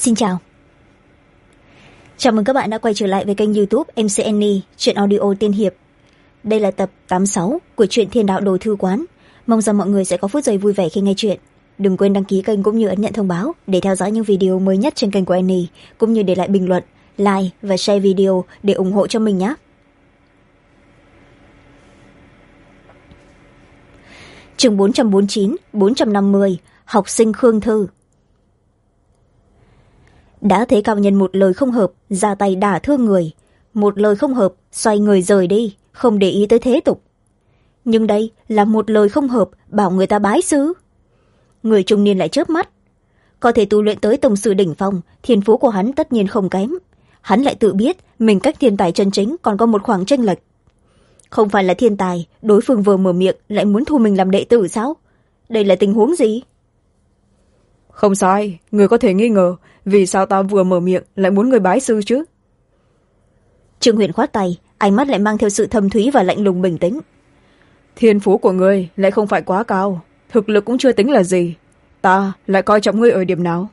Xin chào. Chào mừng các bạn đã quay trở lại với kênh YouTube MC Annie, truyện audio tiên hiệp. Đây là tập 86 của truyện Thiên Đạo Đồ Thư Quán. Mong rằng mọi người sẽ có phút giây vui vẻ khi nghe chuyện. Đừng quên đăng ký kênh cũng như ấn nhận thông báo để theo dõi những video mới nhất trên kênh của Annie, cũng như để lại bình luận, like và share video để ủng hộ cho mình nhé. Chương 449, 450, học sinh Khương Thư. Đã thấy cao nhân một lời không hợp, ra tay đả thương người. Một lời không hợp, xoay người rời đi, không để ý tới thế tục. Nhưng đây là một lời không hợp, bảo người ta bái sư. Người trung niên lại chớp mắt. Có thể tu luyện tới tông sư đỉnh phong, thiên phú của hắn tất nhiên không kém. Hắn lại tự biết mình cách thiên tài chân chính còn có một khoảng chênh lệch. Không phải là thiên tài, đối phương vừa mở miệng lại muốn thu mình làm đệ tử sao? Đây là tình huống gì? Không sai, người có thể nghi ngờ vì sao ta vừa mở miệng lại muốn người bái sư chứ. Trương Huyền khoát tay, ánh mắt lại mang theo sự thâm thúy và lạnh lùng bình tĩnh. Thiên phú của ngươi lại không phải quá cao, thực lực cũng chưa tính là gì. Ta lại coi trọng ngươi ở điểm nào?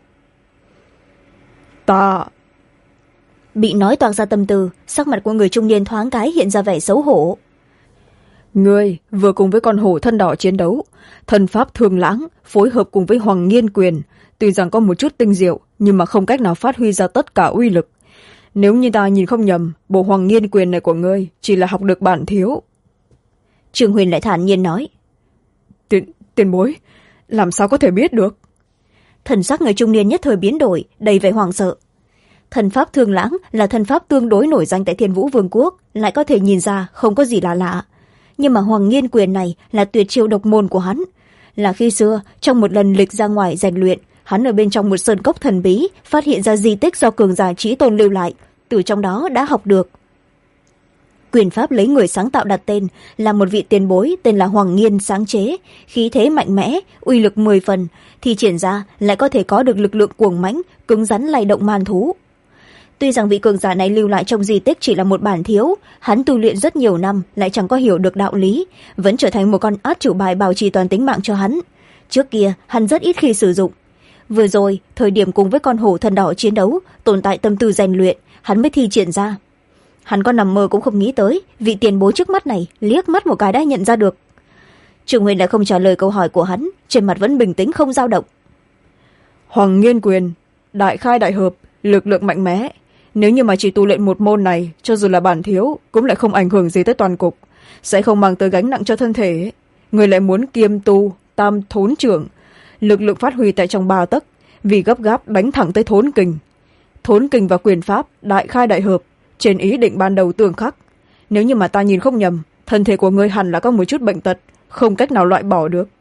Ta... Bị nói toạc ra tâm tư, sắc mặt của người trung niên thoáng cái hiện ra vẻ xấu hổ. Ngươi vừa cùng với con hổ thân đỏ chiến đấu, thần pháp thường lãng phối hợp cùng với Hoàng Nghiên Quyền, tuy rằng có một chút tinh diệu nhưng mà không cách nào phát huy ra tất cả uy lực. Nếu như ta nhìn không nhầm, bộ Hoàng Nghiên Quyền này của ngươi chỉ là học được bản thiếu. Trương Huyền lại thản nhiên nói. Tiền bối, làm sao có thể biết được? Thần sắc người trung niên nhất thời biến đổi, đầy vẻ hoảng sợ. Thần pháp thường lãng là thần pháp tương đối nổi danh tại Thiên Vũ Vương quốc, lại có thể nhìn ra không có gì lạ. Nhưng mà Hoàng Nghiên Quyền này là tuyệt chiêu độc môn của hắn. Là khi xưa, trong một lần lịch ra ngoài rèn luyện, hắn ở bên trong một sơn cốc thần bí, phát hiện ra di tích do cường giả Chí Tôn lưu lại, từ trong đó đã học được. Quyền pháp lấy người sáng tạo đặt tên là một vị tiền bối tên là Hoàng Nghiên sáng chế, khí thế mạnh mẽ, uy lực 10 phần, thì triển ra lại có thể có được lực lượng cuồng mãnh, cứng rắn lay động man thú. Tuy rằng vị cường giả này lưu lại trong di tích chỉ là một bản thiếu, hắn tu luyện rất nhiều năm lại chẳng có hiểu được đạo lý, vẫn trở thành một con át chủ bài bảo trì toàn tính mạng cho hắn. Trước kia hắn rất ít khi sử dụng. Vừa rồi, thời điểm cùng với con hổ thân đỏ chiến đấu, tồn tại tâm tư rèn luyện, hắn mới thi triển ra. Hắn có nằm mơ cũng không nghĩ tới, vị tiền bối trước mắt này liếc mắt một cái đã nhận ra được. Trương Huyền lại không trả lời câu hỏi của hắn, trên mặt vẫn bình tĩnh không dao động. Hoàng Nghiên Quyền, đại khai đại hợp, lực lượng mạnh mẽ. Nếu như mà chỉ tu luyện một môn này, cho dù là bản thiếu, cũng lại không ảnh hưởng gì tới toàn cục, sẽ không mang tới gánh nặng cho thân thể. Người lại muốn kiêm tu, tam thốn trưởng, lực lượng phát huy tại trong 3 tấc, vì gấp gáp đánh thẳng tới thốn kình. Thốn kình và quyền pháp, đại khai đại hợp, trên ý định ban đầu tương khắc. Nếu như mà ta nhìn không nhầm, thân thể của ngươi hẳn là có một chút bệnh tật, không cách nào loại bỏ được.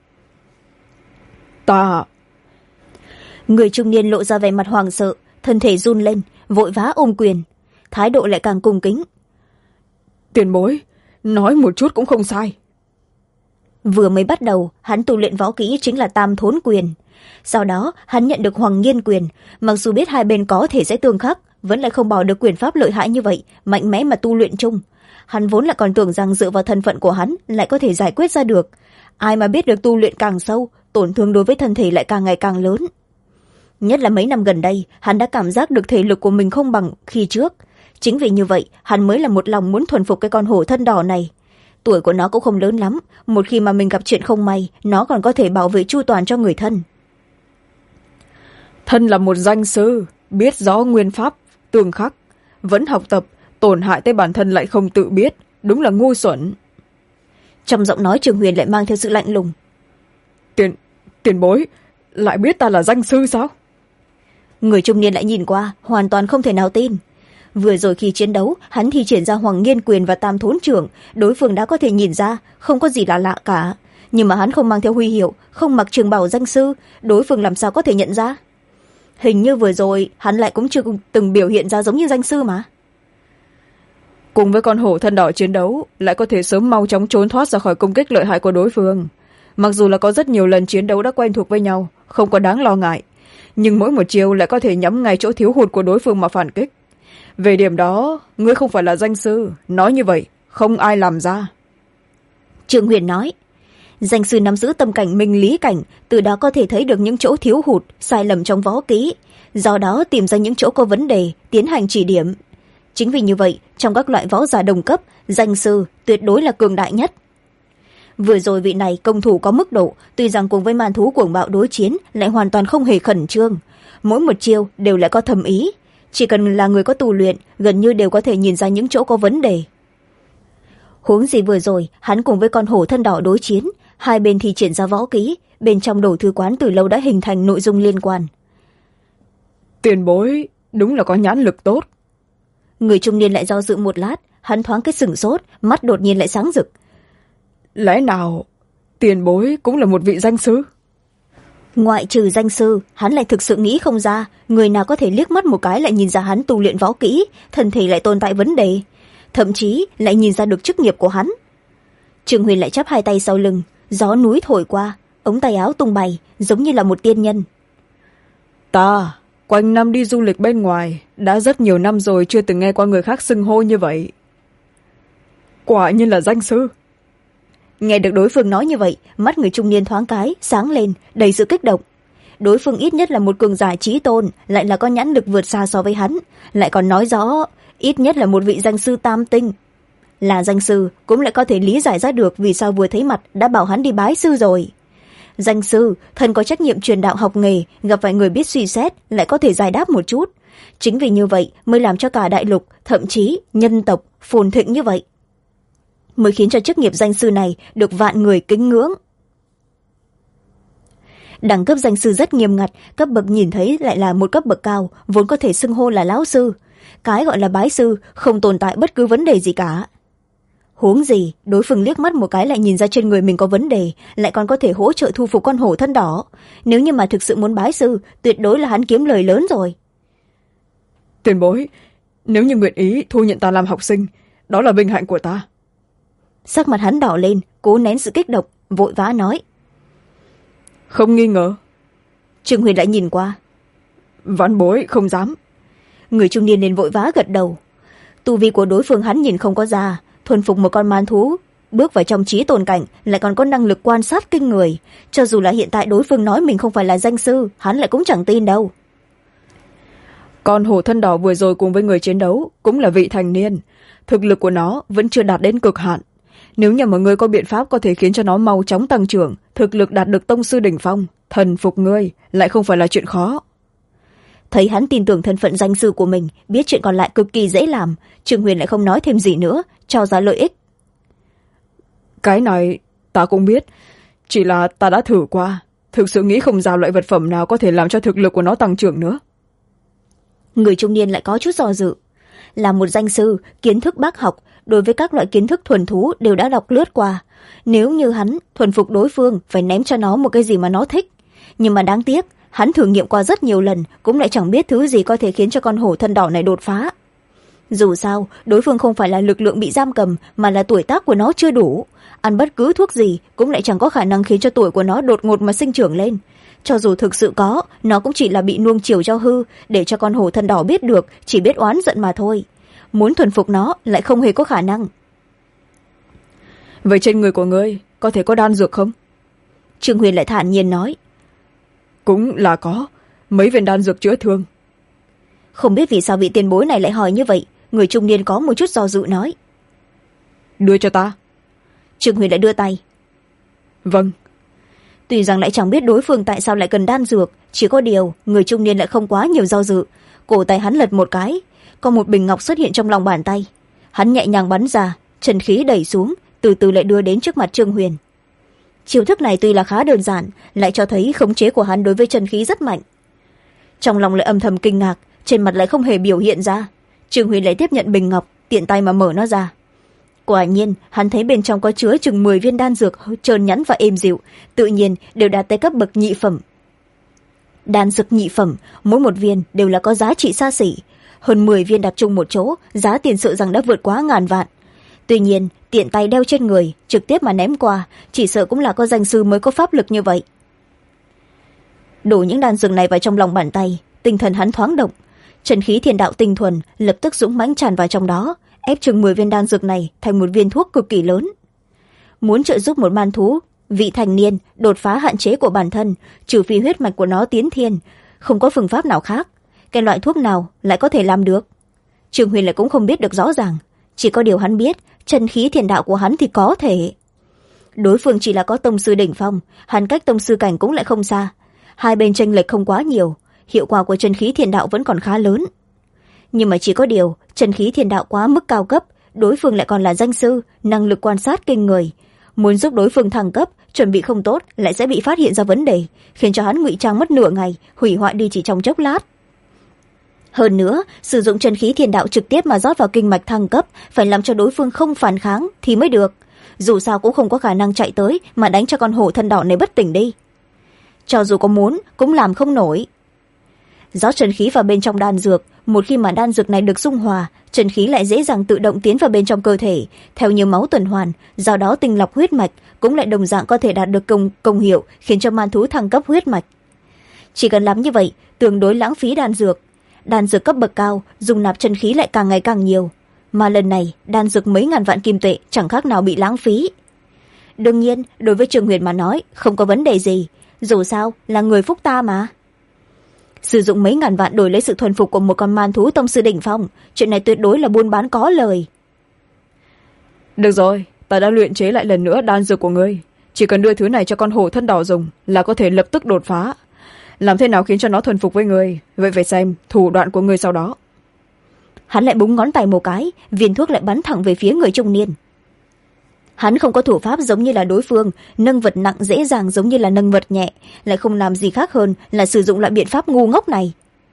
Ta... Người trung niên lộ ra vẻ mặt hoảng sợ, thân thể run lên, vội vã ôm quyền, thái độ lại càng cung kính. Tiền bối, nói một chút cũng không sai. Vừa mới bắt đầu, hắn tu luyện võ kỹ chính là tam thốn quyền. Sau đó, hắn nhận được Hoàng Nghiên Quyền, mặc dù biết hai bên có thể sẽ tương khắc, vẫn lại không bỏ được quyền pháp lợi hại như vậy, mạnh mẽ mà tu luyện chung. Hắn vốn lại còn tưởng rằng dựa vào thân phận của hắn lại có thể giải quyết ra được. Ai mà biết được tu luyện càng sâu, tổn thương đối với thân thể lại càng ngày càng lớn. Nhất là mấy năm gần đây, hắn đã cảm giác được thể lực của mình không bằng khi trước. Chính vì như vậy, hắn mới là một lòng muốn thuần phục cái con hổ thân đỏ này. Tuổi của nó cũng không lớn lắm, một khi mà mình gặp chuyện không may, nó còn có thể bảo vệ chu toàn cho người thân. Thân là một danh sư, biết rõ nguyên pháp, tương khắc, vẫn học tập, tổn hại tới bản thân lại không tự biết, đúng là ngu xuẩn. Trong giọng nói Trương Huyền lại mang theo sự lạnh lùng. Tiền bối, lại biết ta là danh sư sao? Người trung niên lại nhìn qua, hoàn toàn không thể nào tin. Vừa rồi khi chiến đấu, hắn thi triển ra Hoàng Nghiên Quyền và tam thốn trưởng, đối phương đã có thể nhìn ra, không có gì là lạ cả. Nhưng mà hắn không mang theo huy hiệu, không mặc trường bào danh sư, đối phương làm sao có thể nhận ra? Hình như vừa rồi, hắn lại cũng chưa từng biểu hiện ra giống như danh sư mà. Cùng với con hổ thân đỏ chiến đấu, lại có thể sớm mau chóng trốn thoát ra khỏi công kích lợi hại của đối phương. Mặc dù là có rất nhiều lần chiến đấu đã quen thuộc với nhau, không có đáng lo ngại, nhưng mỗi một chiều lại có thể nhắm ngay chỗ thiếu hụt của đối phương mà phản kích. Về điểm đó, ngươi không phải là danh sư, nói như vậy không ai làm ra. Trương Huyền nói. Danh sư nắm giữ tâm cảnh minh lý cảnh, từ đó có thể thấy được những chỗ thiếu hụt sai lầm trong võ kỹ, do đó tìm ra những chỗ có vấn đề tiến hành chỉ điểm. Chính vì như vậy, trong các loại võ giả đồng cấp, danh sư tuyệt đối là cường đại nhất. Vừa rồi vị này công thủ có mức độ, tuy rằng cùng với man thú cuồng bạo đối chiến lại hoàn toàn không hề khẩn trương, mỗi một chiêu đều lại có thâm ý, chỉ cần là người có tu luyện gần như đều có thể nhìn ra những chỗ có vấn đề. Huống gì vừa rồi hắn cùng với con hổ thân đỏ đối chiến, hai bên thi triển ra võ kỹ, bên trong đồ thư quán từ lâu đã hình thành nội dung liên quan. Tiền bối đúng là có nhãn lực tốt. Người trung niên lại do dự một lát, hắn thoáng cái sửng sốt, mắt đột nhiên lại sáng rực. Lẽ nào tiền bối cũng là một vị danh sư? Ngoại trừ danh sư, hắn lại thực sự nghĩ không ra người nào có thể liếc mắt một cái lại nhìn ra hắn tu luyện võ kỹ, thân thể lại tồn tại vấn đề, thậm chí lại nhìn ra được chức nghiệp của hắn. Trương Huyền lại chắp hai tay sau lưng, gió núi thổi qua, ống tay áo tung bay giống như là một tiên nhân. Ta quanh năm đi du lịch bên ngoài, đã rất nhiều năm rồi chưa từng nghe qua người khác xưng hô như vậy. Quả nhiên là danh sư. Nghe được đối phương nói như vậy, mắt người trung niên thoáng cái sáng lên, đầy sự kích động. Đối phương ít nhất là một cường giả chí tôn, lại là có nhãn lực vượt xa so với hắn, lại còn nói rõ ít nhất là một vị danh sư tam tinh. Là danh sư cũng lại có thể lý giải ra được vì sao vừa thấy mặt đã bảo hắn đi bái sư rồi. Danh sư thần có trách nhiệm truyền đạo học nghề, gặp phải người biết suy xét lại có thể giải đáp một chút. Chính vì như vậy mới làm cho cả đại lục, thậm chí nhân tộc phồn thịnh như vậy, mới khiến cho chức nghiệp danh sư này được vạn người kính ngưỡng. Đẳng cấp danh sư rất nghiêm ngặt, cấp bậc nhìn thấy lại là một cấp bậc cao, vốn có thể xưng hô là lão sư. Cái gọi là bái sư không tồn tại bất cứ vấn đề gì cả. Huống gì đối phương liếc mắt một cái lại nhìn ra trên người mình có vấn đề, lại còn có thể hỗ trợ thu phục con hổ thân đỏ. Nếu như mà thực sự muốn bái sư, tuyệt đối là hắn kiếm lời lớn rồi. Tiền bối, nếu như nguyện ý thu nhận ta làm học sinh, đó là vinh hạnh của ta. Sắc mặt hắn đỏ lên, cố nén sự kích động, vội vã nói. Không nghi ngờ. Trương Huyền lại nhìn qua. Vãn bối không dám. Người trung niên nên vội vã gật đầu. Tu vi của đối phương hắn nhìn không có ra, thuần phục một con man thú, bước vào trong trí tồn cảnh, lại còn có năng lực quan sát kinh người. Cho dù là hiện tại đối phương nói mình không phải là danh sư, hắn lại cũng chẳng tin đâu. Con hổ thân đỏ vừa rồi cùng với người chiến đấu cũng là vị thành niên, thực lực của nó vẫn chưa đạt đến cực hạn. Nếu như mà ngươi có biện pháp có thể khiến cho nó mau chóng tăng trưởng, thực lực đạt được tông sư đỉnh phong, thần phục ngươi lại không phải là chuyện khó. Thấy hắn tin tưởng thân phận danh sư của mình, biết chuyện còn lại cực kỳ dễ làm, Trương Huyền lại không nói thêm gì nữa, cho ra lợi ích. Cái này ta cũng biết, chỉ là ta đã thử qua, thực sự nghĩ không ra loại vật phẩm nào có thể làm cho thực lực của nó tăng trưởng nữa. Người trung niên lại có chút do dự. Là một danh sư, kiến thức bác học, đối với các loại kiến thức thuần thú đều đã đọc lướt qua. Nếu như hắn thuần phục đối phương, phải ném cho nó một cái gì mà nó thích. Nhưng mà đáng tiếc, hắn thử nghiệm qua rất nhiều lần, cũng lại chẳng biết thứ gì có thể khiến cho con hổ thân đỏ này đột phá. Dù sao, đối phương không phải là lực lượng bị giam cầm, mà là tuổi tác của nó chưa đủ. Ăn bất cứ thuốc gì cũng lại chẳng có khả năng khiến cho tuổi của nó đột ngột mà sinh trưởng lên. Cho dù thực sự có, nó cũng chỉ là bị nuông chiều cho hư, để cho con hổ thân đỏ biết được, chỉ biết oán giận mà thôi. Muốn thuần phục nó lại không hề có khả năng. Vậy trên người của ngươi có thể có đan dược không? Trương Huyền lại thản nhiên nói. Cũng là có, mấy viên đan dược chữa thương. Không biết vì sao vị tiền bối này lại hỏi như vậy, người trung niên có một chút do dự nói. Đưa cho ta. Trương Huyền lại đưa tay. Vâng. Tuy rằng lại chẳng biết đối phương tại sao lại cần đan dược, chỉ có điều người trung niên lại không quá nhiều do dự. Cổ tay hắn lật một cái, có một bình ngọc xuất hiện trong lòng bàn tay. Hắn nhẹ nhàng bắn ra, chân khí đẩy xuống, từ từ lại đưa đến trước mặt Trương Huyền. Chiêu thức này tuy là khá đơn giản, lại cho thấy khống chế của hắn đối với chân khí rất mạnh. Trong lòng lại âm thầm kinh ngạc, trên mặt lại không hề biểu hiện ra. Trương Huyền lại tiếp nhận bình ngọc, tiện tay mà mở nó ra. Quả nhiên, hắn thấy bên trong có chứa chừng 10 viên đan dược trơn nhẵn và êm dịu, tự nhiên đều đạt tới cấp bậc nhị phẩm. Đan dược nhị phẩm, mỗi một viên đều là có giá trị xa xỉ. Hơn 10 viên đặt chung một chỗ, giá tiền sợ rằng đã vượt quá ngàn vạn. Tuy nhiên, tiện tay đeo trên người, trực tiếp mà ném qua, chỉ sợ cũng là có danh sư mới có pháp lực như vậy. Đổ những đan dược này vào trong lòng bàn tay, tinh thần hắn thoáng động. Trần khí thiên đạo tinh thuần lập tức dũng mãnh tràn vào trong đó, ép chừng 10 viên đan dược này thành một viên thuốc cực kỳ lớn. Muốn trợ giúp một man thú vị thành niên đột phá hạn chế của bản thân, trừ phi huyết mạch của nó tiến thiên, không có phương pháp nào khác. Cái loại thuốc nào lại có thể làm được? Trương Huyền lại cũng không biết được rõ ràng, chỉ có điều hắn biết chân khí thiền đạo của hắn thì có thể. Đối phương chỉ là có tông sư đỉnh phong, hắn cách tông sư cảnh cũng lại không xa, hai bên chênh lệch không quá nhiều, hiệu quả của chân khí thiền đạo vẫn còn khá lớn. Nhưng mà chỉ có điều chân khí thiền đạo quá mức cao cấp, đối phương lại còn là danh sư, năng lực quan sát kinh người, muốn giúp đối phương thăng cấp chuẩn bị không tốt lại sẽ bị phát hiện ra vấn đề, khiến cho hắn ngụy trang mất nửa ngày, hủy hoại đi chỉ trong chốc lát. Hơn nữa, sử dụng chân khí thiền đạo trực tiếp mà rót vào kinh mạch thăng cấp, phải làm cho đối phương không phản kháng thì mới được, dù sao cũng không có khả năng chạy tới mà đánh cho con hổ thân đỏ này bất tỉnh đi. Cho dù có muốn cũng làm không nổi. Rót chân khí vào bên trong đan dược, một khi mà đan dược này được dung hòa, chân khí lại dễ dàng tự động tiến vào bên trong cơ thể, theo như máu tuần hoàn, do đó tinh lọc huyết mạch cũng lại đồng dạng có thể đạt được công hiệu, khiến cho man thú thăng cấp huyết mạch. Chỉ cần làm như vậy, tương đối lãng phí đan dược. Đan dược cấp bậc cao, dùng nạp chân khí lại càng ngày càng nhiều, mà lần này đan dược mấy ngàn vạn kim tệ chẳng khác nào bị lãng phí. Đương nhiên, đối với Trương Huyền mà nói, không có vấn đề gì, dù sao là người phúc ta mà. Sử dụng mấy ngàn vạn đổi lấy sự thuần phục của một con man thú tông sư đỉnh phong, chuyện này tuyệt đối là buôn bán có lời. Được rồi, ta đã luyện chế lại lần nữa đan dược của ngươi, chỉ cần đưa thứ này cho con hổ thân đỏ dùng là có thể lập tức đột phá. Làm thế nào khiến cho nó thuần phục với ngươi, vậy phải xem thủ đoạn của ngươi sau đó. Hắn lại búng ngón tay một cái, viên thuốc lại bắn thẳng về phía người trung niên. Hắn không có thủ pháp giống như là đối phương, nâng vật nặng dễ dàng giống như là nâng vật nhẹ, lại không làm gì khác hơn là sử dụng loại biện pháp ngu ngốc này.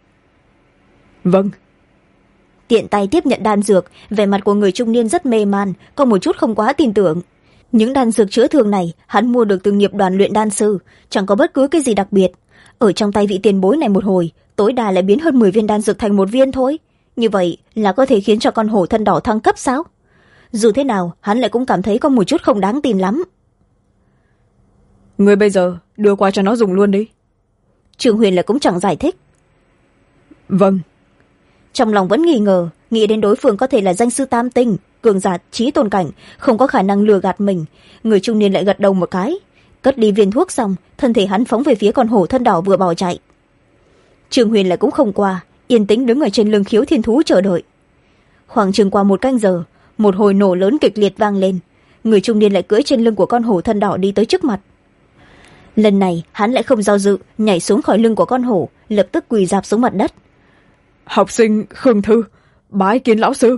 Vâng. Tiện tay tiếp nhận đan dược, vẻ mặt của người trung niên rất mê man, có một chút không quá tin tưởng. Những đan dược chữa thương này hắn mua được từ nghiệp đoàn luyện đan sư, chẳng có bất cứ cái gì đặc biệt. Ở trong tay vị tiền bối này một hồi, tối đa lại biến hơn 10 viên đan dược thành một viên thôi. Như vậy là có thể khiến cho con hổ thân đỏ thăng cấp sao? Dù thế nào, hắn lại cũng cảm thấy có một chút không đáng tin lắm. Ngươi bây giờ đưa qua cho nó dùng luôn đi. Trương Huyền lại cũng chẳng giải thích. Vâng. Trong lòng vẫn nghi ngờ, nghĩ đến đối phương có thể là danh sư tam tinh, cường giả trí tôn cảnh, không có khả năng lừa gạt mình. Người trung niên lại gật đầu một cái, cất đi viên thuốc xong, thân thể hắn phóng về phía con hổ thân đỏ vừa bỏ chạy. Trương Huyền lại cũng không qua, yên tĩnh đứng ở trên lưng Khiếu Thiên Thú chờ đợi. Khoảng chừng qua một canh giờ, một hồi nổ lớn kịch liệt vang lên, người trung niên lại cưỡi trên lưng của con hổ thân đỏ đi tới trước mặt. Lần này hắn lại không do dự, nhảy xuống khỏi lưng của con hổ, lập tức quỳ rạp xuống mặt đất. Học sinh Khương Thư, bái kiến lão sư.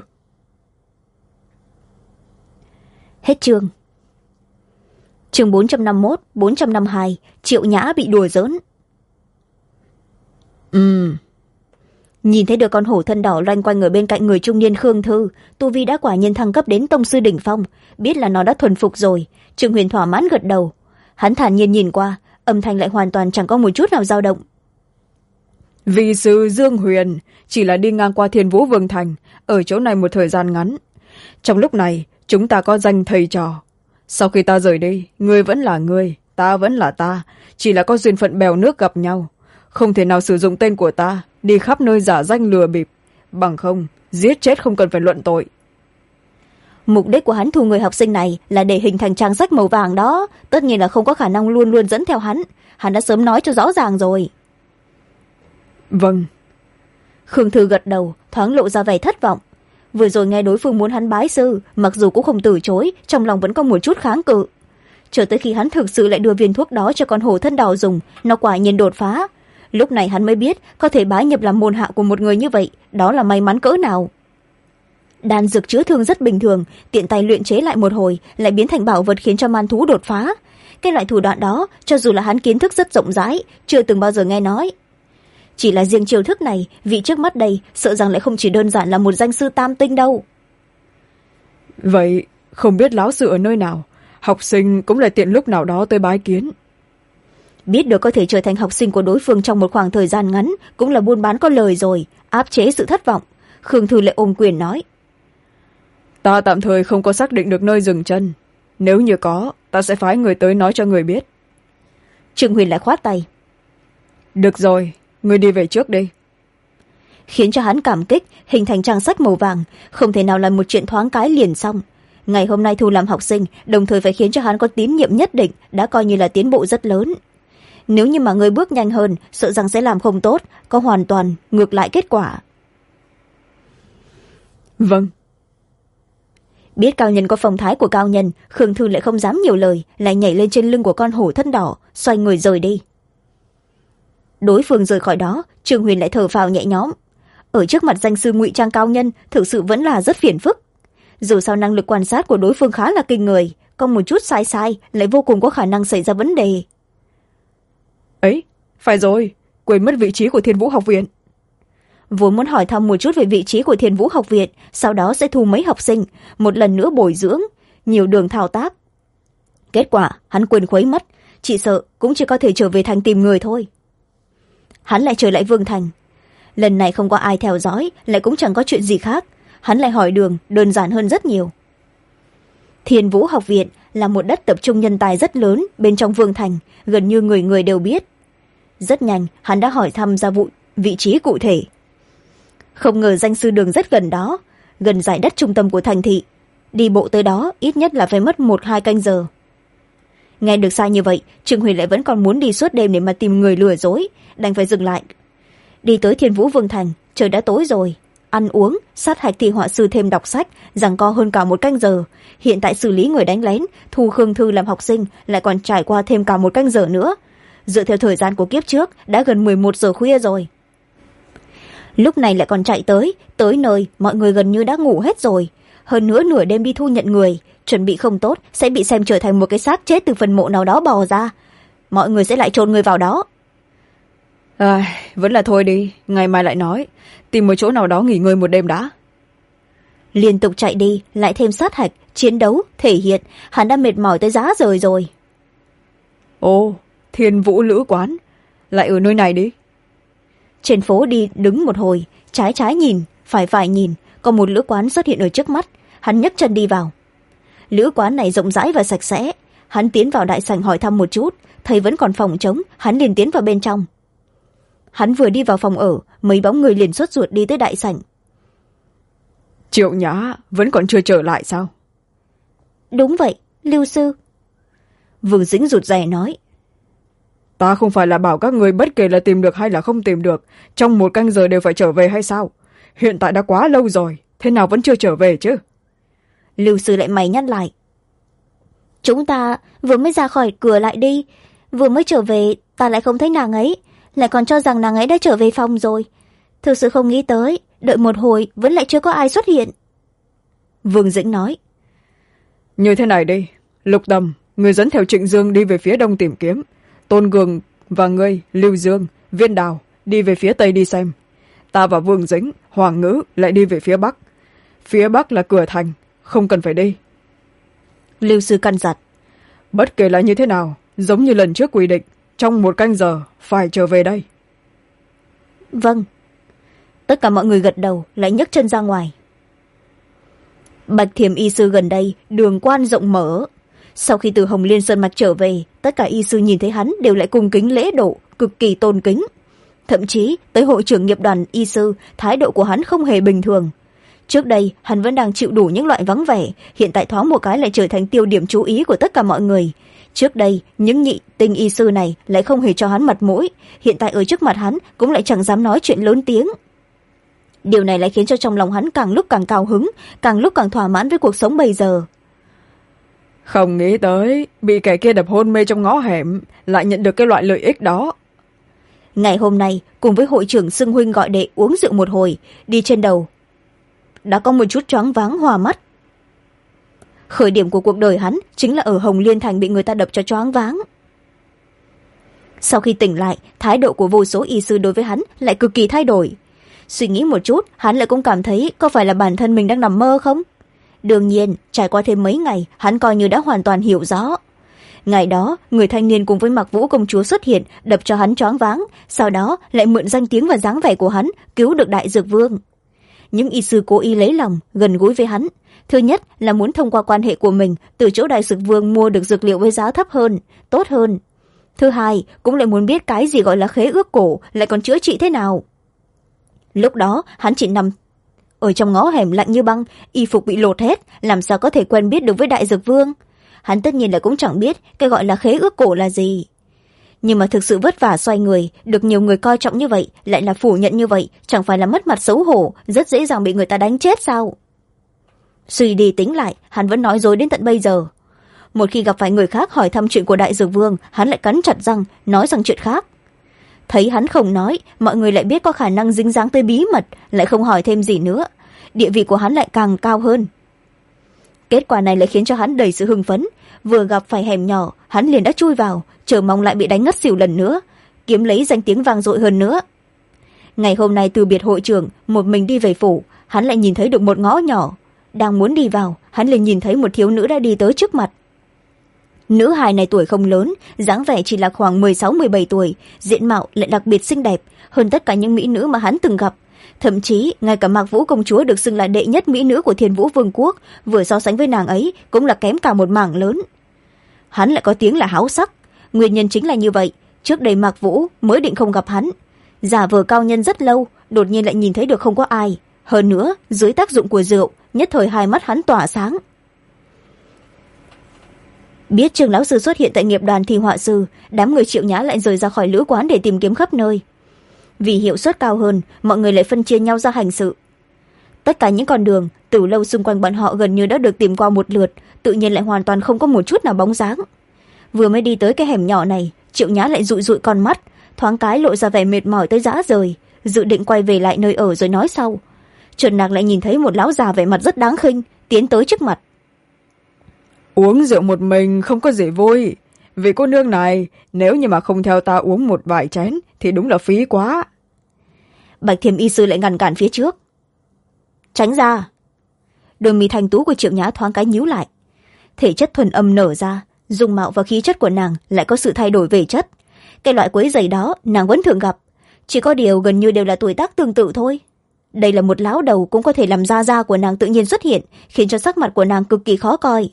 Hết chương. Chương 451, 452, Triệu Nhã bị đùa giỡn. Nhìn thấy được con hổ thân đỏ loanh quanh ở bên cạnh người trung niên Khương Thư, tu vi đã quả nhiên thăng cấp đến tông sư đỉnh phong, biết là nó đã thuần phục rồi. Trương Huyền thỏa mãn gật đầu, hắn thản nhiên nhìn qua, âm thanh lại hoàn toàn chẳng có một chút nào dao động. Vị sư Dương Huyền chỉ là đi ngang qua Thiên Vũ Vương Thành, ở chỗ này một thời gian ngắn. Trong lúc này chúng ta có danh thầy trò, sau khi ta rời đi, ngươi vẫn là ngươi, ta vẫn là ta, chỉ là có duyên phận bèo nước gặp nhau, không thể nào sử dụng tên của ta đi khắp nơi giả danh lừa bịp, bằng không giết chết không cần phải luận tội. Mục đích của hắn thu người học sinh này là để hình thành trang sách màu vàng đó, tất nhiên là không có khả năng luôn luôn dẫn theo hắn đã sớm nói cho rõ ràng rồi. Vâng. Khương Thư gật đầu, thoáng lộ ra vẻ thất vọng. Vừa rồi nghe đối phương muốn hắn bái sư, mặc dù cũng không từ chối, trong lòng vẫn có một chút kháng cự. Chờ tới khi hắn thực sự lại đưa viên thuốc đó cho con hổ thân đỏ dùng, nó quả nhiên đột phá. Lúc này hắn mới biết có thể bái nhập làm môn hạ của một người như vậy, đó là may mắn cỡ nào. Đan dược chữa thương rất bình thường, tiện tay luyện chế lại một hồi lại biến thành bảo vật khiến cho man thú đột phá. Cái loại thủ đoạn đó, cho dù là hắn kiến thức rất rộng rãi, chưa từng bao giờ nghe nói. Chỉ là riêng chiêu thức này, vị trước mắt đây sợ rằng lại không chỉ đơn giản là một danh sư tam tinh đâu. Vậy không biết lão sư ở nơi nào, học sinh cũng lại tiện lúc nào đó tới bái kiến. Biết được có thể trở thành học sinh của đối phương trong một khoảng thời gian ngắn cũng là buôn bán có lời rồi, áp chế sự thất vọng. Khương Thư lại ôm quyền nói. Ta tạm thời không có xác định được nơi dừng chân, nếu như có, ta sẽ phái người tới nói cho người biết. Trương Huyền lại khoát tay. Được rồi, người đi về trước đi. Khiến cho hắn cảm kích, hình thành trang sách màu vàng, không thể nào là một chuyện thoáng cái liền xong. ngày hôm nay thu làm học sinh đồng thời phải khiến cho hắn có tín nhiệm nhất định, đã coi như là tiến bộ rất lớn. Nếu như mà người bước nhanh hơn, sợ rằng sẽ làm không tốt, có hoàn toàn ngược lại kết quả. Vâng. Biết cao nhân có phong thái của cao nhân, Khương Thư lại không dám nhiều lời, lại nhảy lên trên lưng của con hổ thân đỏ, xoay người rời đi. Đối phương rời khỏi đó, Trương Huyền lại thở phào nhẹ nhõm. Ở trước mặt danh sư ngụy trang cao nhân, thực sự vẫn là rất phiền phức. Dù sao năng lực quan sát của đối phương khá là kinh người, có một chút sai sai lại vô cùng có khả năng xảy ra vấn đề. Ấy, phải rồi, quên mất vị trí của Thiên Vũ học viện. Vốn muốn hỏi thăm một chút về vị trí của Thiên Vũ học viện, sau đó sẽ thu mấy học sinh, một lần nữa bồi dưỡng, nhiều đường thao tác. Kết quả, hắn quên khuấy mất, chỉ sợ cũng chỉ có thể trở về thành tìm người thôi. Hắn lại trở lại Vương Thành. Lần này không có ai theo dõi, lại cũng chẳng có chuyện gì khác. Hắn lại hỏi đường, đơn giản hơn rất nhiều. Thiên Vũ học viện là một đất tập trung nhân tài rất lớn bên trong Vương Thành, gần như người người đều biết. Rất nhanh, hắn đã hỏi thăm ra vị trí cụ thể. Không ngờ danh sư đường rất gần đó, gần dải đất trung tâm của thành thị. Đi bộ tới đó ít nhất là phải mất 1-2 canh giờ. Nghe được sai như vậy, Trương Huyền lại vẫn còn muốn đi suốt đêm để mà tìm người lừa dối, đành phải dừng lại. Đi tới Thiên Vũ Vương Thành, trời đã tối rồi. Ăn uống, sát hạch thi họa sư thêm đọc sách, giằng co hơn cả 1 canh giờ. Hiện tại xử lý người đánh lén, thu Khương Thư làm học sinh lại còn trải qua thêm cả 1 canh giờ nữa. Dựa theo thời gian của kiếp trước, đã gần 11 giờ khuya rồi. Lúc này lại còn chạy tới nơi mọi người gần như đã ngủ hết rồi. Hơn nữa nửa đêm đi thu nhận người, chuẩn bị không tốt sẽ bị xem trở thành một cái xác chết từ phần mộ nào đó bò ra. Mọi người sẽ lại chôn người vào đó. Vẫn là thôi đi, ngày mai lại nói, tìm một chỗ nào đó nghỉ ngơi một đêm đã. Liên tục chạy đi, lại thêm sát hạch, chiến đấu, thể hiện, hắn đã mệt mỏi tới giá rời rồi. Ồ, Thiên Vũ lữ quán, lại ở nơi này đi. Trên phố đi đứng một hồi, trái trái nhìn, phải nhìn, có một lữ quán xuất hiện ở trước mắt. Hắn nhấc chân đi vào. Lữ quán này rộng rãi và sạch sẽ. Hắn tiến vào đại sảnh hỏi thăm một chút, thấy vẫn còn phòng trống, hắn liền tiến vào bên trong. Hắn vừa đi vào phòng ở, mấy bóng người liền sốt ruột đi tới đại sảnh. Triệu Nhã vẫn còn chưa trở lại sao? Đúng vậy, Lưu sư. Vương Dĩnh rụt rè nói. Ta không phải là bảo các người bất kể là tìm được hay là không tìm được, trong 1 canh giờ đều phải trở về hay sao? Hiện tại đã quá lâu rồi, thế nào vẫn chưa trở về chứ? Lưu sư lại mày nhắc lại. Chúng ta vừa mới ra khỏi cửa lại đi, vừa mới trở về ta lại không thấy nàng ấy, lại còn cho rằng nàng ấy đã trở về phòng rồi. Thực sự không nghĩ tới, đợi một hồi vẫn lại chưa có ai xuất hiện. Vương Dĩnh nói. Như thế này đi, Lục Tầm, người dẫn theo Trịnh Dương đi về phía đông tìm kiếm. Tôn Cường và ngươi, Lưu Dương, Viên Đào đi về phía tây đi xem. Ta và Vương Dĩnh, Hoàng Ngữ lại đi về phía bắc. Phía bắc là cửa thành, không cần phải đi. Lưu sư căn dặn. Bất kể là như thế nào, giống như lần trước quy định, trong 1 canh giờ phải trở về đây. Vâng. Tất cả mọi người gật đầu, lại nhấc chân ra ngoài. Bạch Thiểm y sư gần đây, đường quan rộng mở. Sau khi từ Hồng Liên Sơn Mạch trở về, tất cả y sư nhìn thấy hắn đều lại cung kính lễ độ, cực kỳ tôn kính. Thậm chí, tới hội trưởng nghiệp đoàn y sư, thái độ của hắn không hề bình thường. Trước đây, hắn vẫn đang chịu đủ những loại vắng vẻ, hiện tại thoáng một cái lại trở thành tiêu điểm chú ý của tất cả mọi người. Trước đây, những nhị tinh y sư này lại không hề cho hắn mặt mũi, hiện tại ở trước mặt hắn cũng lại chẳng dám nói chuyện lớn tiếng. Điều này lại khiến cho trong lòng hắn càng lúc càng cao hứng, càng lúc càng thỏa mãn với cuộc sống bây giờ. Không nghĩ tới, bị kẻ kia đập hôn mê trong ngõ hẻm, lại nhận được cái loại lợi ích đó. Ngày hôm nay, cùng với hội trưởng xưng huynh gọi đệ uống rượu một hồi, đi trên đầu. Đã có một chút choáng váng hoa mắt. Khởi điểm của cuộc đời hắn chính là ở Hồng Liên Thành bị người ta đập cho choáng váng. Sau khi tỉnh lại, thái độ của vô số y sư đối với hắn lại cực kỳ thay đổi. Suy nghĩ một chút, hắn lại cũng cảm thấy có phải là bản thân mình đang nằm mơ không? Đương nhiên, trải qua thêm mấy ngày, hắn coi như đã hoàn toàn hiểu rõ. Ngày đó, người thanh niên cùng với Mạc Vũ công chúa xuất hiện, đập cho hắn choáng váng, sau đó lại mượn danh tiếng và dáng vẻ của hắn, cứu được Đại Dược Vương. Những y sư cố ý lấy lòng, gần gũi với hắn. Thứ nhất là muốn thông qua quan hệ của mình, từ chỗ Đại Dược Vương mua được dược liệu với giá thấp hơn, tốt hơn. Thứ hai, cũng lại muốn biết cái gì gọi là khế ước cổ, lại còn chữa trị thế nào. Lúc đó, hắn chỉ nằm ở trong ngõ hẻm lạnh như băng, y phục bị lột hết, làm sao có thể quen biết được với đại dược vương. Hắn tất nhiên là cũng chẳng biết cái gọi là khế ước cổ là gì. Nhưng mà thực sự vất vả xoay người, được nhiều người coi trọng như vậy, lại là phủ nhận như vậy, chẳng phải là mất mặt xấu hổ, rất dễ dàng bị người ta đánh chết sao? Suy đi tính lại, hắn vẫn nói dối đến tận bây giờ. Một khi gặp phải người khác hỏi thăm chuyện của đại dược vương, hắn lại cắn chặt răng, nói rằng chuyện khác. Thấy hắn không nói, mọi người lại biết có khả năng dính dáng tới bí mật, lại không hỏi thêm gì nữa. Địa vị của hắn lại càng cao hơn. Kết quả này lại khiến cho hắn đầy sự hưng phấn. Vừa gặp phải hẻm nhỏ, hắn liền đã chui vào, chờ mong lại bị đánh ngất xỉu lần nữa, kiếm lấy danh tiếng vang dội hơn nữa. Ngày hôm nay từ biệt hội trưởng, một mình đi về phủ, hắn lại nhìn thấy được một ngõ nhỏ. Đang muốn đi vào, hắn liền nhìn thấy một thiếu nữ đã đi tới trước mặt. Nữ hài này tuổi không lớn, dáng vẻ chỉ là khoảng 16-17 tuổi, diện mạo lại đặc biệt xinh đẹp, hơn tất cả những mỹ nữ mà hắn từng gặp. Thậm chí, ngay cả Mạc Vũ công chúa được xưng là đệ nhất mỹ nữ của Thiên Vũ Vương quốc, vừa so sánh với nàng ấy cũng là kém cả một mảng lớn. Hắn lại có tiếng là háo sắc, nguyên nhân chính là như vậy, trước đây Mạc Vũ mới định không gặp hắn. Giả vờ cao nhân rất lâu, đột nhiên lại nhìn thấy được không có ai. Hơn nữa, dưới tác dụng của rượu, nhất thời hai mắt hắn tỏa sáng. Biết Trương lão sư xuất hiện tại nghiệp đoàn thi họa sư, đám người Triệu Nhã lại rời ra khỏi lữ quán để tìm kiếm khắp nơi. Vì hiệu suất cao hơn, mọi người lại phân chia nhau ra hành sự. Tất cả những con đường từ lâu xung quanh bọn họ gần như đã được tìm qua một lượt, tự nhiên lại hoàn toàn không có một chút nào bóng dáng. Vừa mới đi tới cái hẻm nhỏ này, Triệu Nhã lại dụi dụi con mắt, thoáng cái lộ ra vẻ mệt mỏi tới rã rời, dự định quay về lại nơi ở rồi nói sau. Chợt nàng lại nhìn thấy một lão già vẻ mặt rất đáng khinh tiến tới trước mặt. Uống rượu một mình không có gì vui. Vì cô nương này, nếu như mà không theo ta uống một vài chén thì đúng là phí quá. Bạch Thiềm y sư lại ngăn cản phía trước. Tránh ra. Đôi mi thanh tú của Triệu Nhã thoáng cái nhíu lại. Thể chất thuần âm nở ra, dung mạo và khí chất của nàng lại có sự thay đổi về chất. Cái loại quấy rầy đó nàng vẫn thường gặp, chỉ có điều gần như đều là tuổi tác tương tự thôi. Đây là một lão đầu cũng có thể làm da của nàng tự nhiên xuất hiện, khiến cho sắc mặt của nàng cực kỳ khó coi.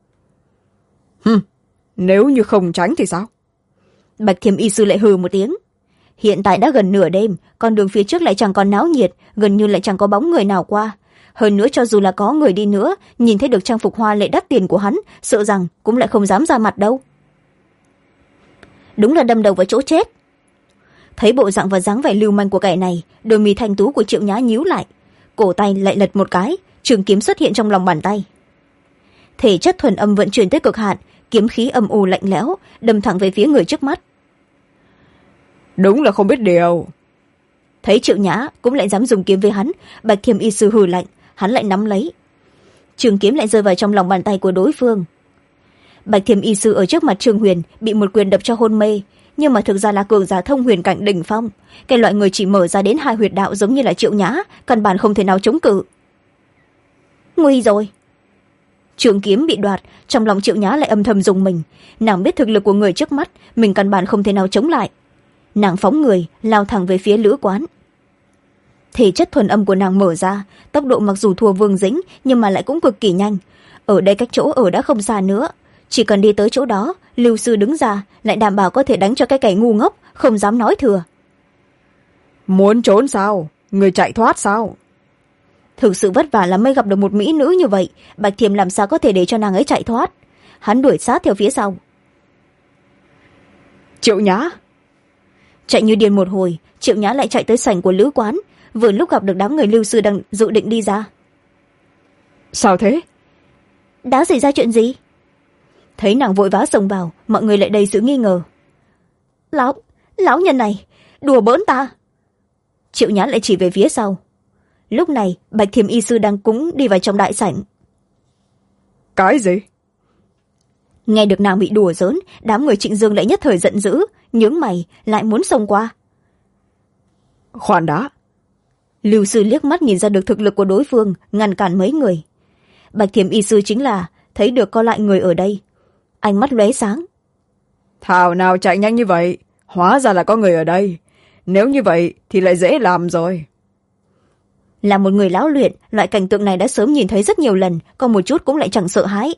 Nếu như không tránh thì sao? Bạch Thiềm y sư lại hừ một tiếng. Hiện tại đã gần nửa đêm, con đường phía trước lại chẳng còn náo nhiệt, gần như lại chẳng có bóng người nào qua. Hơn nữa cho dù là có người đi nữa, nhìn thấy được trang phục hoa lệ đắt tiền của hắn, sợ rằng cũng lại không dám ra mặt đâu. Đúng là đâm đầu vào chỗ chết. Thấy bộ dạng và dáng vẻ lưu manh của kẻ này, đôi mi thanh tú của Triệu Nhã nhíu lại, cổ tay lại lật một cái, trường kiếm xuất hiện trong lòng bàn tay. Thể chất thuần âm vận chuyển tới cực hạn, kiếm khí âm u lạnh lẽo đâm thẳng về phía người trước mắt. Đúng là không biết điều. Thấy Triệu Nhã cũng lại dám dùng kiếm với hắn, Bạch Thiềm y sư hừ lạnh, hắn lại nắm lấy. Trường kiếm lại rơi vào trong lòng bàn tay của đối phương. Bạch Thiềm y sư ở trước mặt Trương Huyền bị một quyền đập cho hôn mê, nhưng mà thực ra là cường giả thông huyền cảnh đỉnh phong, cái loại người chỉ mở ra đến 2 huyệt đạo giống như là Triệu Nhã, căn bản không thể nào chống cự. Nguy rồi. Trường kiếm bị đoạt, trong lòng Triệu Nhã lại âm thầm rùng mình, nàng biết thực lực của người trước mắt mình căn bản không thể nào chống lại. Nàng phóng người lao thẳng về phía lữ quán. Thể chất thuần âm của nàng mở ra, tốc độ mặc dù thua Vương Dĩnh nhưng mà lại cũng cực kỳ nhanh. Ở đây cách chỗ ở đã không xa nữa, chỉ cần đi tới chỗ đó, Lưu sư đứng ra lại đảm bảo có thể đánh cho cái kẻ ngu ngốc không dám nói thừa. Muốn trốn sao? Người chạy thoát sao? Thực sự vất vả lắm mới gặp được một mỹ nữ như vậy, Bạch Thiềm làm sao có thể để cho nàng ấy chạy thoát. Hắn đuổi sát theo phía sau. Triệu Nhã. Chạy như điên một hồi, Triệu Nhã lại chạy tới sảnh của lữ quán, vừa lúc gặp được đám người Lưu sư đang dự định đi ra. Sao thế? Đã xảy ra chuyện gì? Thấy nàng vội vã xông vào, mọi người lại đầy sự nghi ngờ. Lão nhân này đùa bỡn ta. Triệu Nhã lại chỉ về phía sau. Lúc này Bạch Thiềm y sư đang cũng đi vào trong đại sảnh. Cái gì? Nghe được nàng bị đùa giỡn, đám người Trịnh Dương lại nhất thời giận dữ, nhướng mày lại muốn xông qua. Khoan đã. Lưu sư liếc mắt nhìn ra được thực lực của đối phương, ngăn cản mấy người. Bạch Thiềm y sư chính là thấy được có lại người ở đây, ánh mắt lóe sáng. Thảo nào chạy nhanh như vậy, hóa ra là có người ở đây. Nếu như vậy thì lại dễ làm rồi. Là một người lão luyện, loại cảnh tượng này đã sớm nhìn thấy rất nhiều lần, còn một chút cũng lại chẳng sợ hãi.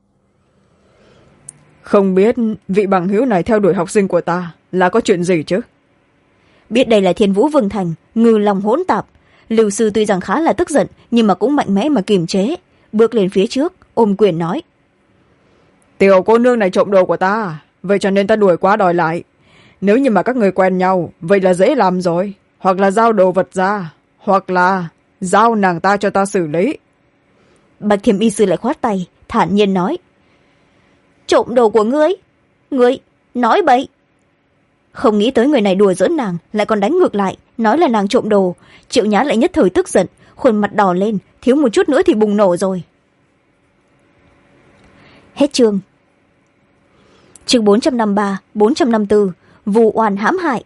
Không biết vị bằng hữu này theo đuổi học sinh của ta là có chuyện gì chứ? Biết đây là Thiên Vũ Vương Thành, ngư lòng hỗn tạp, Lưu sư tuy rằng khá là tức giận nhưng mà cũng mạnh mẽ mà kiềm chế, bước lên phía trước ôm quyền nói: tiểu cô nương này trộm đồ của ta, vậy cho nên ta đuổi qua đòi lại. Nếu như mà các người quen nhau vậy là dễ làm rồi, hoặc là giao đồ vật ra, hoặc là giao nàng ta cho ta xử lý. Bạch Thiểm y sư lại khoát tay thản nhiên nói: trộm đồ của ngươi nói bậy. Không nghĩ tới người này đùa giỡn nàng lại còn đánh ngược lại, nói là nàng trộm đồ. Triệu Nhã lại nhất thời tức giận, khuôn mặt đỏ lên, thiếu một chút nữa thì bùng nổ rồi. Hết chương. Chương 453, 454, vu oan hãm hại.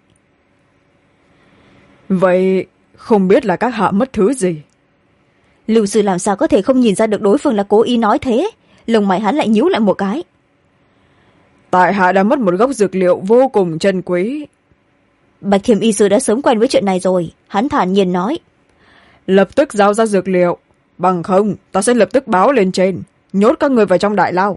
Vậy không biết là các hạ mất thứ gì? Lưu sư làm sao có thể không nhìn ra được đối phương là cố ý nói thế, lông mày hắn lại nhíu lại một cái. Tại hạ đã mất một gốc dược liệu vô cùng chân quý. Bạch Thiểm y sư đã sớm quen với chuyện này rồi, hắn thản nhiên nói: lập tức giao ra dược liệu, bằng không ta sẽ lập tức báo lên trên, nhốt các người vào trong đại lao.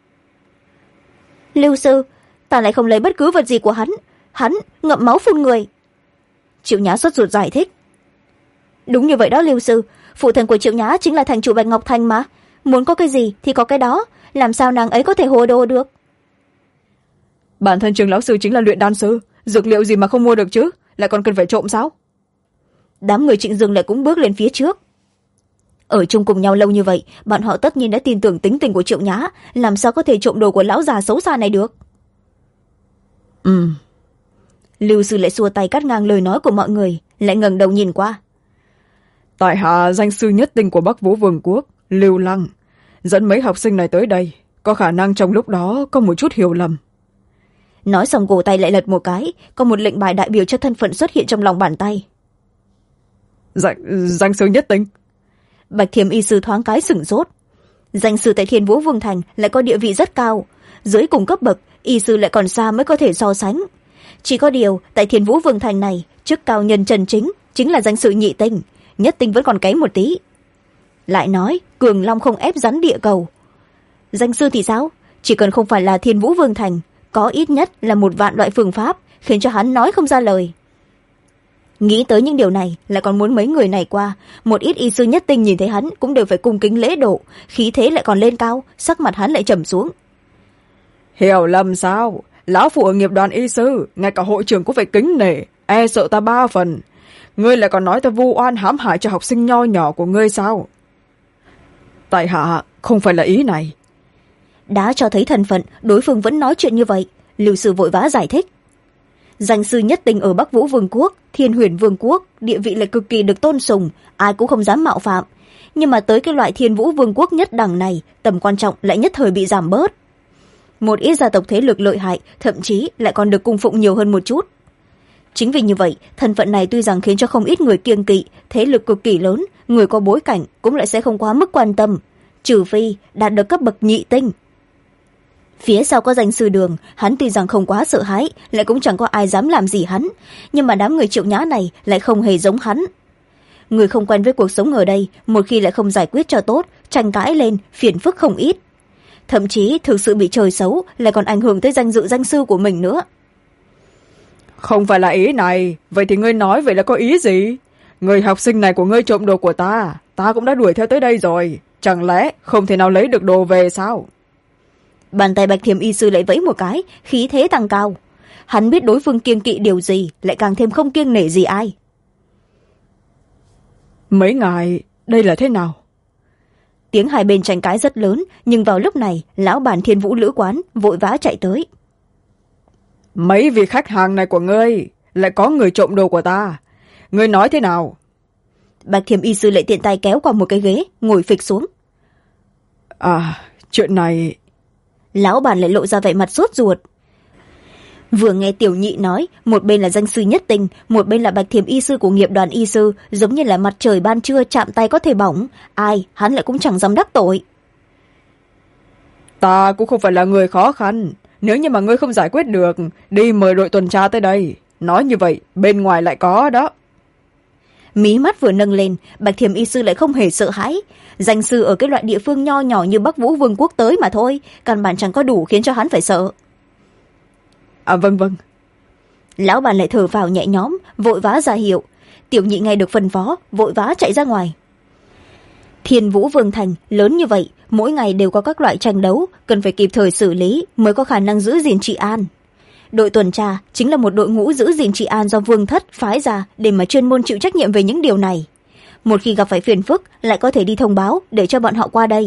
Lưu sư, ta lại không lấy bất cứ vật gì của hắn ngậm máu phun người. Triệu Nhã sốt ruột giải thích: đúng như vậy đó Lưu sư, phụ thân của Triệu Nhã chính là thành chủ Bạch Ngọc Thành mà, muốn có cái gì thì có cái đó, làm sao nàng ấy có thể hồ đồ được. Bản thân Trường lão sư chính là luyện đan sư, dược liệu gì mà không mua được chứ, lại còn cần phải trộm sao? Đám người Trịnh Dương lại cũng bước lên phía trước. Ở chung cùng nhau lâu như vậy, bọn họ tất nhiên đã tin tưởng tính tình của Triệu Nhã, làm sao có thể trộm đồ của lão già xấu xa này được. Lưu sư lại xua tay cắt ngang lời nói của mọi người, lại ngẩng đầu nhìn qua. Tại hạ danh sư nhất tinh của Bắc Vũ Vương quốc, Lưu Lăng, dẫn mấy học sinh này tới đây, có khả năng trong lúc đó có một chút hiểu lầm. Nói xong cổ tay lại lật một cái, có một lệnh bài đại biểu cho thân phận xuất hiện trong lòng bàn tay. Danh sư nhất tinh. Bạch Thiểm y sư thoáng cái sửng sốt. Danh sư tại Thiên Vũ Vương thành lại có địa vị rất cao, dưới cùng cấp bậc y sư lại còn xa mới có thể so sánh. Chỉ có điều tại Thiên Vũ Vương thành này, chức cao nhân chân chính là danh sư nhị tinh, nhất tinh vẫn còn kém một tí. Lại nói cường long không ép rắn địa cầu. Danh sư thì sao, chỉ cần không phải là Thiên Vũ Vương thành, có ít nhất là 1.000 loại phương pháp khiến cho hắn nói không ra lời. Nghĩ tới những điều này lại còn muốn mấy người này qua, một ít y sư nhất tinh nhìn thấy hắn cũng đều phải cung kính lễ độ, khí thế lại còn lên cao, sắc mặt hắn lại trầm xuống. Hiểu lầm sao, lão phụ ở nghiệp đoàn y sư, ngay cả hội trưởng cũng phải kính nể, e sợ ta 3 phần. Ngươi lại còn nói ta vu oan hãm hại cho học sinh nho nhỏ của ngươi sao? Tại hạ không phải là ý này. Đã cho thấy thân phận, đối phương vẫn nói chuyện như vậy, Lưu sư vội vã giải thích. Danh sư nhất tinh ở Bắc Vũ Vương quốc, Thiên Huyền Vương quốc, địa vị lại cực kỳ được tôn sùng, ai cũng không dám mạo phạm. Nhưng mà tới cái loại Thiên Vũ Vương quốc nhất đẳng này, tầm quan trọng lại nhất thời bị giảm bớt. Một ít gia tộc thế lực lợi hại, thậm chí lại còn được cung phụng nhiều hơn một chút. Chính vì như vậy, thân phận này tuy rằng khiến cho không ít người kiêng kỵ, thế lực cực kỳ lớn, người có bối cảnh cũng lại sẽ không quá mức quan tâm, trừ phi đạt được cấp bậc nhị tinh. Phía sau có danh sư Đường, hắn tuy rằng không quá sợ hãi, lại cũng chẳng có ai dám làm gì hắn, nhưng mà đám người Triệu Nhã này lại không hề giống hắn. Người không quen với cuộc sống ở đây, một khi lại không giải quyết cho tốt, tranh cãi lên, phiền phức không ít. Thậm chí thực sự bị trời xấu, lại còn ảnh hưởng tới danh dự danh sư của mình nữa. Không phải là ý này, vậy thì ngươi nói vậy là có ý gì? Người học sinh này của ngươi trộm đồ của ta cũng đã đuổi theo tới đây rồi, chẳng lẽ không thể nào lấy được đồ về sao? Bàn tay Bạch Thiểm y sư lại vẫy một cái, khí thế tăng cao. Hắn biết đối phương kiêng kỵ điều gì, lại càng thêm không kiêng nể gì ai. Mấy ngài, đây là thế nào? Tiếng hai bên tranh cãi rất lớn, nhưng vào lúc này, lão bản Thiên Vũ lữ quán vội vã chạy tới. Mấy vị khách hàng này của ngươi, lại có người trộm đồ của ta. Ngươi nói thế nào? Bạch Thiểm y sư lại tiện tay kéo qua một cái ghế, ngồi phịch xuống. Chuyện này... Lão bản lại lộ ra vẻ mặt sốt ruột. Vừa nghe tiểu nhị nói, một bên là danh sư nhất tinh, một bên là Bạch Thiểm y sư của nghiệp đoàn y sư, giống như là mặt trời ban trưa chạm tay có thể bỏng, ai hắn lại cũng chẳng dám đắc tội. Ta cũng không phải là người khó khăn, nếu như mà ngươi không giải quyết được, đi mời đội tuần tra tới đây. Nói như vậy, bên ngoài lại có đó. Mí mắt vừa nâng lên, Bạch Thiểm y sư lại không hề sợ hãi. Danh sư ở cái loại địa phương nho nhỏ như Bắc Vũ Vương quốc tới mà thôi, căn bản chẳng có đủ khiến cho hắn phải sợ. Vâng. Lão bản lại thở phào nhẹ nhõm, vội vã ra hiệu. Tiểu nhị nghe được phân phó vội vã chạy ra ngoài. Thiên Vũ Vương Thành lớn như vậy, mỗi ngày đều có các loại tranh đấu, cần phải kịp thời xử lý mới có khả năng giữ gìn trị an. Đội tuần tra chính là một đội ngũ giữ gìn trị an do Vương Thất phái ra để mà chuyên môn chịu trách nhiệm về những điều này. Một khi gặp phải phiền phức lại có thể đi thông báo để cho bọn họ qua đây.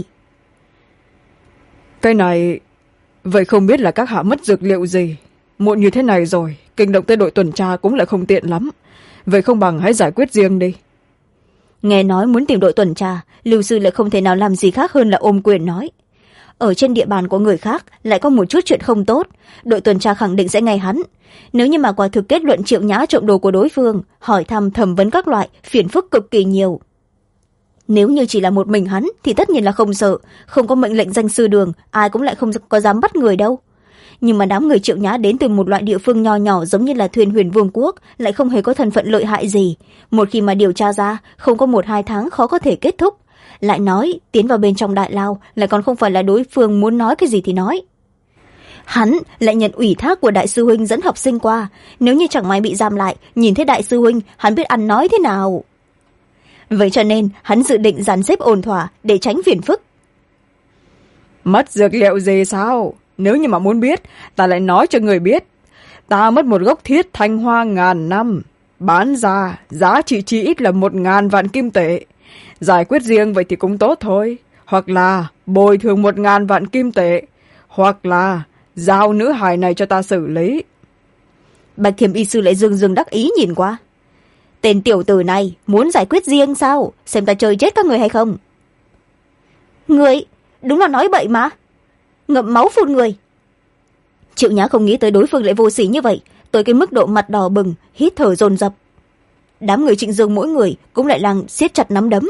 Cái này, vậy không biết là các hạ mất dược liệu gì? Muộn như thế này rồi, kinh động tới đội tuần tra cũng lại không tiện lắm. Vậy không bằng hãy giải quyết riêng đi. Nghe nói muốn tìm đội tuần tra, Lưu Sư lại không thể nào làm gì khác hơn là ôm quyền nói. Ở trên địa bàn của người khác lại có một chút chuyện không tốt, đội tuần tra khẳng định sẽ nghe hắn. Nếu như mà quả thực kết luận Triệu Nhã trộm đồ của đối phương, hỏi thăm thẩm vấn các loại, phiền phức cực kỳ nhiều. Nếu như chỉ là một mình hắn thì tất nhiên là không sợ, không có mệnh lệnh danh sư đường, ai cũng lại không có dám bắt người đâu. Nhưng mà đám người Triệu Nhã đến từ một loại địa phương nho nhỏ giống như là Thuyền Huyền Vương quốc, lại không hề có thân phận lợi hại gì. Một khi mà điều tra ra, không có 1-2 tháng khó có thể kết thúc. Lại nói, tiến vào bên trong đại lao lại còn không phải là đối phương muốn nói cái gì thì nói. Hắn lại nhận ủy thác của đại sư huynh dẫn học sinh qua, nếu như chẳng may bị giam lại, nhìn thấy đại sư huynh, hắn biết ăn nói thế nào. Vậy cho nên, hắn dự định dàn xếp ổn thỏa để tránh phiền phức. Mất dược liệu gì sao? Nếu như mà muốn biết, ta lại nói cho người biết. Ta mất một gốc thiết thanh hoa 1000 năm, bán ra, giá trị chỉ ít là 1000 vạn kim tệ. Giải quyết riêng vậy thì cũng tốt thôi. Hoặc là bồi thường 1000 vạn kim tệ. Hoặc là giao nữ hài này cho ta xử lý. Bạch Thiểm y sư lại dưng đắc ý nhìn qua. Tên tiểu tử này muốn giải quyết riêng sao? Xem ta chơi chết các người hay không? Người, đúng là nói bậy mà. Ngậm máu phun người. Triệu Nhã không nghĩ tới đối phương lại vô sỉ như vậy, tới cái mức độ mặt đỏ bừng, hít thở dồn dập. Đám người Trịnh Dương mỗi người cũng lại đang siết chặt nắm đấm.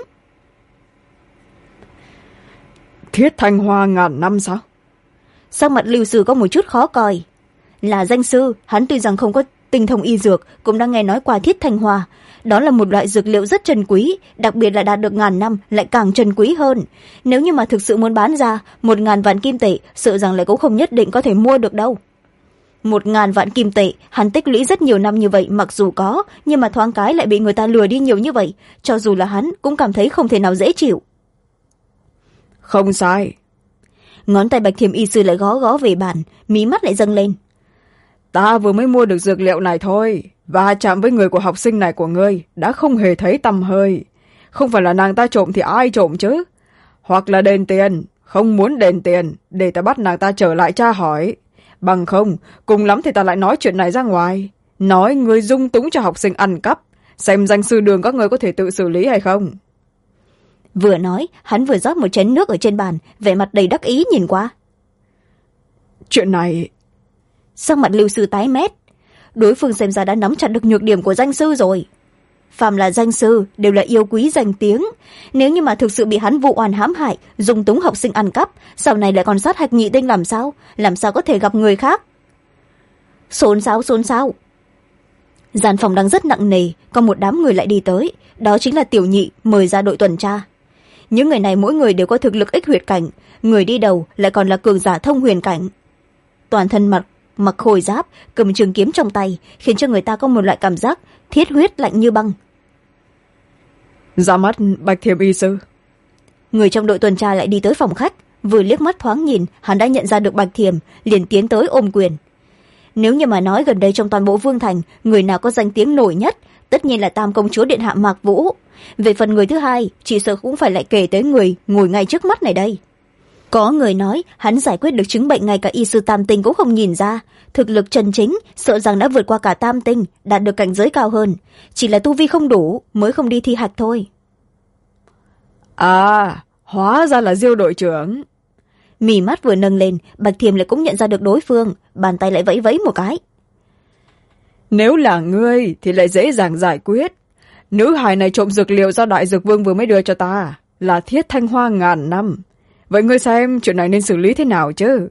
Thiết thanh hoa 1000 năm sao? Sắc mặt Lưu Sư có một chút khó coi. Là danh sư, hắn tuy rằng không có tinh thông y dược, cũng đã nghe nói qua thiết thanh hoa. Đó là một loại dược liệu rất trân quý, đặc biệt là đạt được 1000 năm lại càng trân quý hơn. Nếu như mà thực sự muốn bán ra 1000 vạn kim tệ, sợ rằng lại cũng không nhất định có thể mua được đâu. 1000 vạn kim tệ, hắn tích lũy rất nhiều năm như vậy mặc dù có, nhưng mà thoáng cái lại bị người ta lừa đi nhiều như vậy, cho dù là hắn cũng cảm thấy không thể nào dễ chịu. Không sai. Ngón tay Bạch Thiểm y sư lại gõ gõ về bàn, mí mắt lại dâng lên. Ta vừa mới mua được dược liệu này thôi, và chạm với người của học sinh này của ngươi đã không hề thấy tăm hơi. Không phải là nàng ta trộm thì ai trộm chứ? Hoặc là đền tiền, không muốn đền tiền để ta bắt nàng ta trở lại tra hỏi. Bằng không, cùng lắm thì ta lại nói chuyện này ra ngoài, nói ngươi dung túng cho học sinh ăn cắp, xem danh sư đường các ngươi có thể tự xử lý hay không. Vừa nói, hắn vừa rót một chén nước ở trên bàn, vẻ mặt đầy đắc ý nhìn qua. Chuyện này... Sắc mặt Lưu Sư tái mét. Đối phương xem ra đã nắm chặt được nhược điểm của danh sư rồi. Phàm là danh sư đều là yêu quý danh tiếng. Nếu như mà thực sự bị hắn vụ oan hãm hại, dung túng học sinh ăn cắp, sau này lại còn sát hạch nhị tinh làm sao? Làm sao có thể gặp người khác? Xôn xao. Gian phòng đang rất nặng nề, có một đám người lại đi tới. Đó chính là Tiểu Nhị mời ra đội tuần tra. Những người này mỗi người đều có thực lực ích huyệt cảnh, người đi đầu lại còn là cường giả thông huyền cảnh. Toàn thân mặc khôi giáp, cầm trường kiếm trong tay, khiến cho người ta có một loại cảm giác thiết huyết lạnh như băng. Ra mắt Bạch Thiểm y sư. Người trong đội tuần tra lại đi tới phòng khách, vừa liếc mắt thoáng nhìn, hắn đã nhận ra được Bạch Thiểm, liền tiến tới ôm quyền. Nếu như mà nói gần đây trong toàn bộ Vương Thành, người nào có danh tiếng nổi nhất, tất nhiên là Tam công chúa điện hạ Mạc Vũ. Về phần người thứ hai, chỉ sợ cũng phải lại kể tới người ngồi ngay trước mắt này đây. Có người nói hắn giải quyết được chứng bệnh ngay cả y sư tam tinh cũng không nhìn ra, thực lực chân chính sợ rằng đã vượt qua cả tam tinh, đạt được cảnh giới cao hơn, chỉ là tu vi không đủ mới không đi thi hạch thôi. À, hóa ra là Diêu đội trưởng. Mí mắt vừa nâng lên, Bạch Thiểm lại cũng nhận ra được đối phương, bàn tay lại vẫy vẫy một cái. Nếu là ngươi thì lại dễ dàng giải quyết. Nữ hài này trộm dược liệu do Đại Dược Vương vừa mới đưa cho ta, là thiết thanh hoa 1000 năm. Vậy ngươi xem chuyện này nên xử lý thế nào chứ?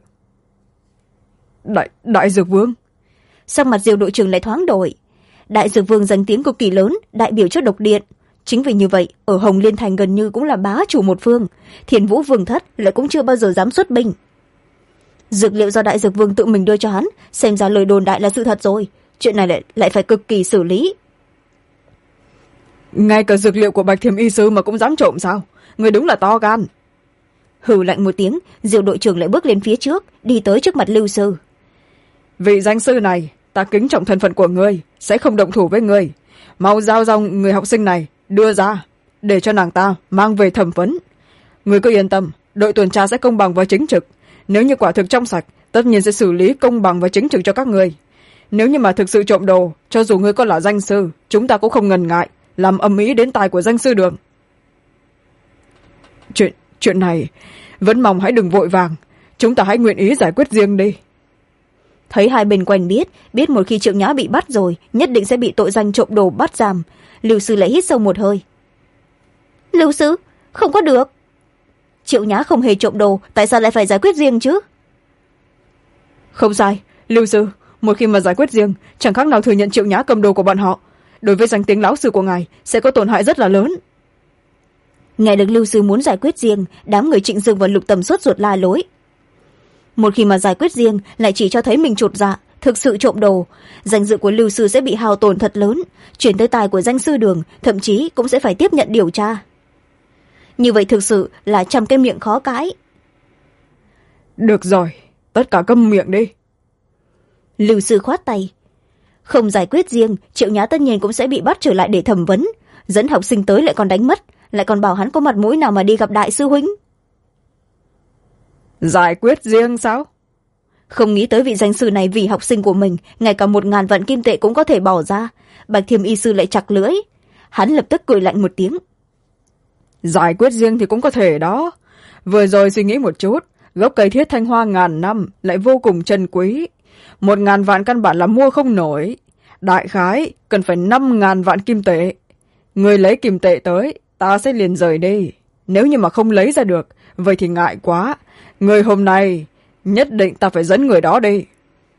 Đại Dược Vương? Sắc mặt Diêu đội trưởng lại thoáng đổi. Đại Dược Vương danh tiếng cực kỳ lớn, đại biểu cho độc điện. Chính vì như vậy, ở Hồng Liên Thành gần như cũng là bá chủ một phương, Thiên Vũ Vương Thất lại cũng chưa bao giờ dám xuất binh. Dược liệu do Đại Dược Vương tự mình đưa cho hắn, xem ra lời đồn đại là sự thật rồi, chuyện này lại phải cực kỳ xử lý. ngay cả dược liệu của Bạch Thiềm y sư mà cũng dám trộm sao? Người đúng là to gan. Hừ lạnh một tiếng, Diệu đội trưởng lại bước lên phía trước, đi tới trước mặt Lưu sư. Vị danh sư này, ta kính trọng thân phận của ngươi, sẽ không động thủ với ngươi. Mau giao dòng người học sinh này đưa ra, để cho nàng ta mang về thẩm vấn. Ngươi cứ yên tâm, đội tuần tra sẽ công bằng và chính trực. Nếu như quả thực trong sạch, tất nhiên sẽ xử lý công bằng và chính trực cho các ngươi. Nếu như mà thực sự trộm đồ, cho dù ngươi có là danh sư, chúng ta cũng không ngần ngại làm ầm ĩ đến tai của danh sư Đường. Chuyện này vẫn mong hãy đừng vội vàng, chúng ta hãy nguyện ý giải quyết riêng đi. Thấy hai bên quen biết một khi Triệu Nhã bị bắt rồi nhất định sẽ bị tội danh trộm đồ bắt giam. Lưu sư lại hít sâu một hơi. Lưu sư, không có được. Triệu Nhã không hề trộm đồ, tại sao lại phải giải quyết riêng chứ? Không sai, Lưu sư, một khi mà giải quyết riêng, chẳng khác nào thừa nhận Triệu Nhã cầm đồ của bọn họ. Đối với danh tiếng lão sư của ngài sẽ có tổn hại rất là lớn. Nghe được Lưu sư muốn giải quyết riêng, đám người Trịnh Dương và Lục Tầm sốt ruột la lối. Một khi mà giải quyết riêng lại chỉ cho thấy mình chột dạ, thực sự trộm đồ, danh dự của Lưu sư sẽ bị hao tổn thật lớn, chuyển tới tai của danh sư Đường, thậm chí cũng sẽ phải tiếp nhận điều tra. Như vậy thực sự là trăm cái miệng khó cãi. Được rồi, tất cả câm miệng đi. Lưu sư khoát tay. Không giải quyết riêng, Triệu Nhã tất nhiên cũng sẽ bị bắt trở lại để thẩm vấn, dẫn học sinh tới lại còn đánh mất, lại còn bảo hắn có mặt mũi nào mà đi gặp đại sư huynh. Giải quyết riêng sao? Không nghĩ tới vị danh sư này vì học sinh của mình ngay cả 1000 vạn kim tệ cũng có thể bỏ ra. Bạch Thiềm y sư lại chặt lưỡi. Hắn lập tức cười lạnh một tiếng. Giải quyết riêng thì cũng có thể đó. Vừa rồi suy nghĩ một chút, gốc cây thiết thanh hoa ngàn năm lại vô cùng trân quý, 1000 vạn căn bản là mua không nổi. Đại khái cần phải 5000 vạn kim tệ. Người lấy kim tệ tới, ta sẽ liền rời đi. Nếu như mà không lấy ra được, vậy thì ngại quá. Người hôm nay nhất định ta phải dẫn người đó đi.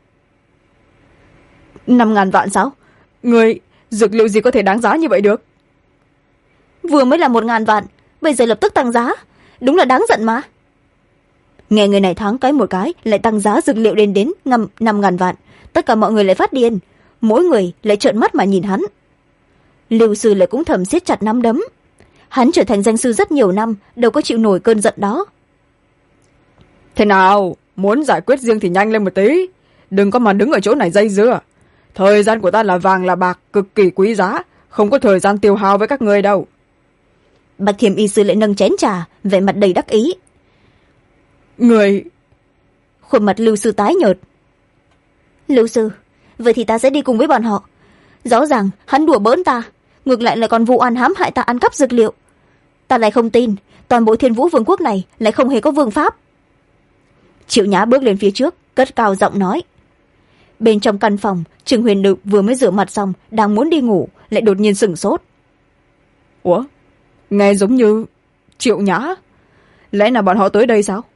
5000 vạn sao? Người dược liệu gì có thể đáng giá như vậy được? Vừa mới là 1000 vạn, bây giờ lập tức tăng giá, đúng là đáng giận mà. Nghe người này thoáng cái một cái lại tăng giá dược liệu đến 5000 vạn, tất cả mọi người lại phát điên, mỗi người lại trợn mắt mà nhìn hắn. Lưu sư lại cũng thầm siết chặt nắm đấm. Hắn trở thành danh sư rất nhiều năm, đâu có chịu nổi cơn giận đó. Thế nào, muốn giải quyết riêng thì nhanh lên một tí, đừng có mà đứng ở chỗ này dây dưa. Thời gian của ta là vàng là bạc, cực kỳ quý giá, không có thời gian tiêu hao với các người đâu. Bạch Thiềm y sư lại nâng chén trà, vẻ mặt đầy đắc ý. Người... Khuôn mặt Lưu sư tái nhợt. Lưu sư, vậy thì ta sẽ đi cùng với bọn họ. Rõ ràng hắn đùa bỡn ta, ngược lại là còn vụ oan hãm hại ta ăn cắp dược liệu. Ta lại không tin toàn bộ Thiên Vũ Vương quốc này lại không hề có vương pháp. Triệu Nhã bước lên phía trước, cất cao giọng nói. Bên trong căn phòng, Trừng Huyền Đự vừa mới rửa mặt xong, đang muốn đi ngủ, lại đột nhiên sửng sốt. Ủa, nghe giống như Triệu Nhã, lẽ nào bọn họ tới đây sao?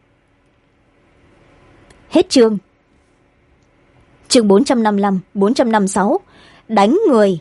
Hết chương. Chương 455, 456, đánh người.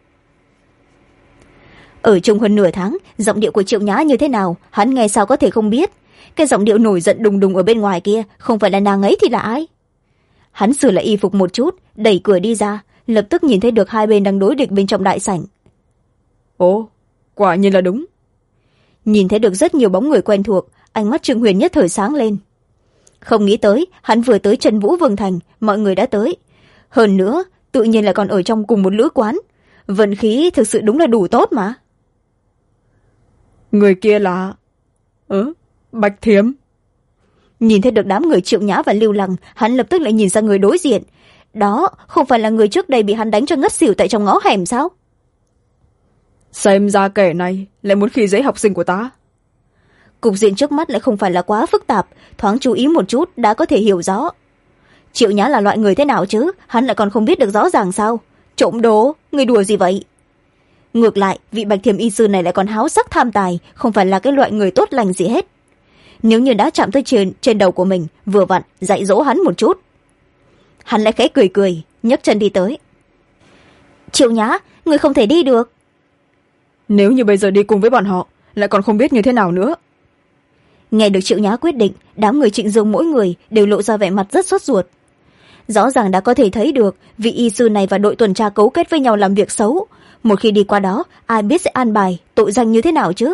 Ở chung hơn nửa tháng, giọng điệu của Triệu Nhã như thế nào, hắn nghe sao có thể không biết. Cái giọng điệu nổi giận đùng đùng ở bên ngoài kia, không phải là nàng ấy thì là ai? Hắn sửa lại y phục một chút, đẩy cửa đi ra, lập tức nhìn thấy được hai bên đang đối địch bên trong đại sảnh. Ồ, quả nhiên là đúng. Nhìn thấy được rất nhiều bóng người quen thuộc, ánh mắt Trương Huyền nhất thời sáng lên. Không nghĩ tới, hắn vừa tới Trần Vũ Vương Thành, mọi người đã tới. Hơn nữa, tự nhiên là còn ở trong cùng một lữ quán. Vận khí thực sự đúng là đủ tốt mà. Người kia là... Bạch Thiềm. Nhìn thấy được đám người Triệu Nhã và Lưu Lăng, hắn lập tức lại nhìn sang người đối diện. Đó không phải là người trước đây bị hắn đánh cho ngất xỉu tại trong ngõ hẻm sao? Xem ra kẻ này lại muốn khi dễ học sinh của ta. Cục diện trước mắt lại không phải là quá phức tạp, thoáng chú ý một chút đã có thể hiểu rõ. Triệu Nhã là loại người thế nào chứ, hắn lại còn không biết được rõ ràng sao? Trộm đồ, người đùa gì vậy? Ngược lại, vị Bạch Thiềm y sư này lại còn háo sắc tham tài, không phải là cái loại người tốt lành gì hết. Nếu như đã chạm tới trên đầu của mình, vừa vặn dạy dỗ hắn một chút. Hắn lại khẽ cười cười, nhấc chân đi tới. Triệu Nhã, người không thể đi được. Nếu như bây giờ đi cùng với bọn họ, lại còn không biết như thế nào nữa. Nghe được Triệu Nhã quyết định, đám người Trịnh Dương mỗi người đều lộ ra vẻ mặt rất sốt ruột. Rõ ràng đã có thể thấy được vị y sư này và đội tuần tra cấu kết với nhau làm việc xấu. một khi đi qua đó ai biết sẽ an bài tội danh như thế nào chứ.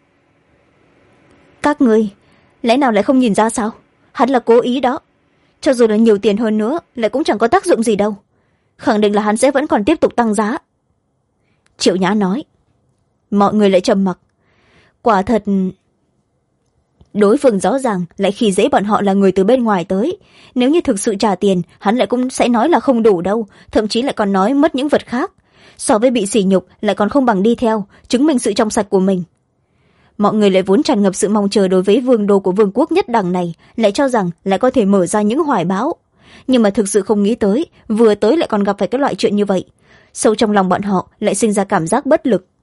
Các ngươi lẽ nào lại không nhìn ra sao? Hắn là cố ý đó. Cho dù là nhiều tiền hơn nữa lại cũng chẳng có tác dụng gì đâu. Khẳng định là hắn sẽ vẫn còn tiếp tục tăng giá. Triệu Nhã nói. Mọi người lại trầm mặc. Quả thật đối phương rõ ràng lại khi dễ bọn họ là người từ bên ngoài tới. Nếu như thực sự trả tiền, hắn lại cũng sẽ nói là không đủ đâu, thậm chí lại còn nói mất những vật khác. So với bị sỉ nhục lại còn không bằng đi theo, chứng minh sự trong sạch của mình. Mọi người lại vốn tràn ngập sự mong chờ đối với vương đô của vương quốc nhất đẳng này, lại cho rằng lại có thể mở ra những hoài bão. Nhưng mà thực sự không nghĩ tới, vừa tới lại còn gặp phải cái loại chuyện như vậy. Sâu trong lòng bọn họ lại sinh ra cảm giác bất lực.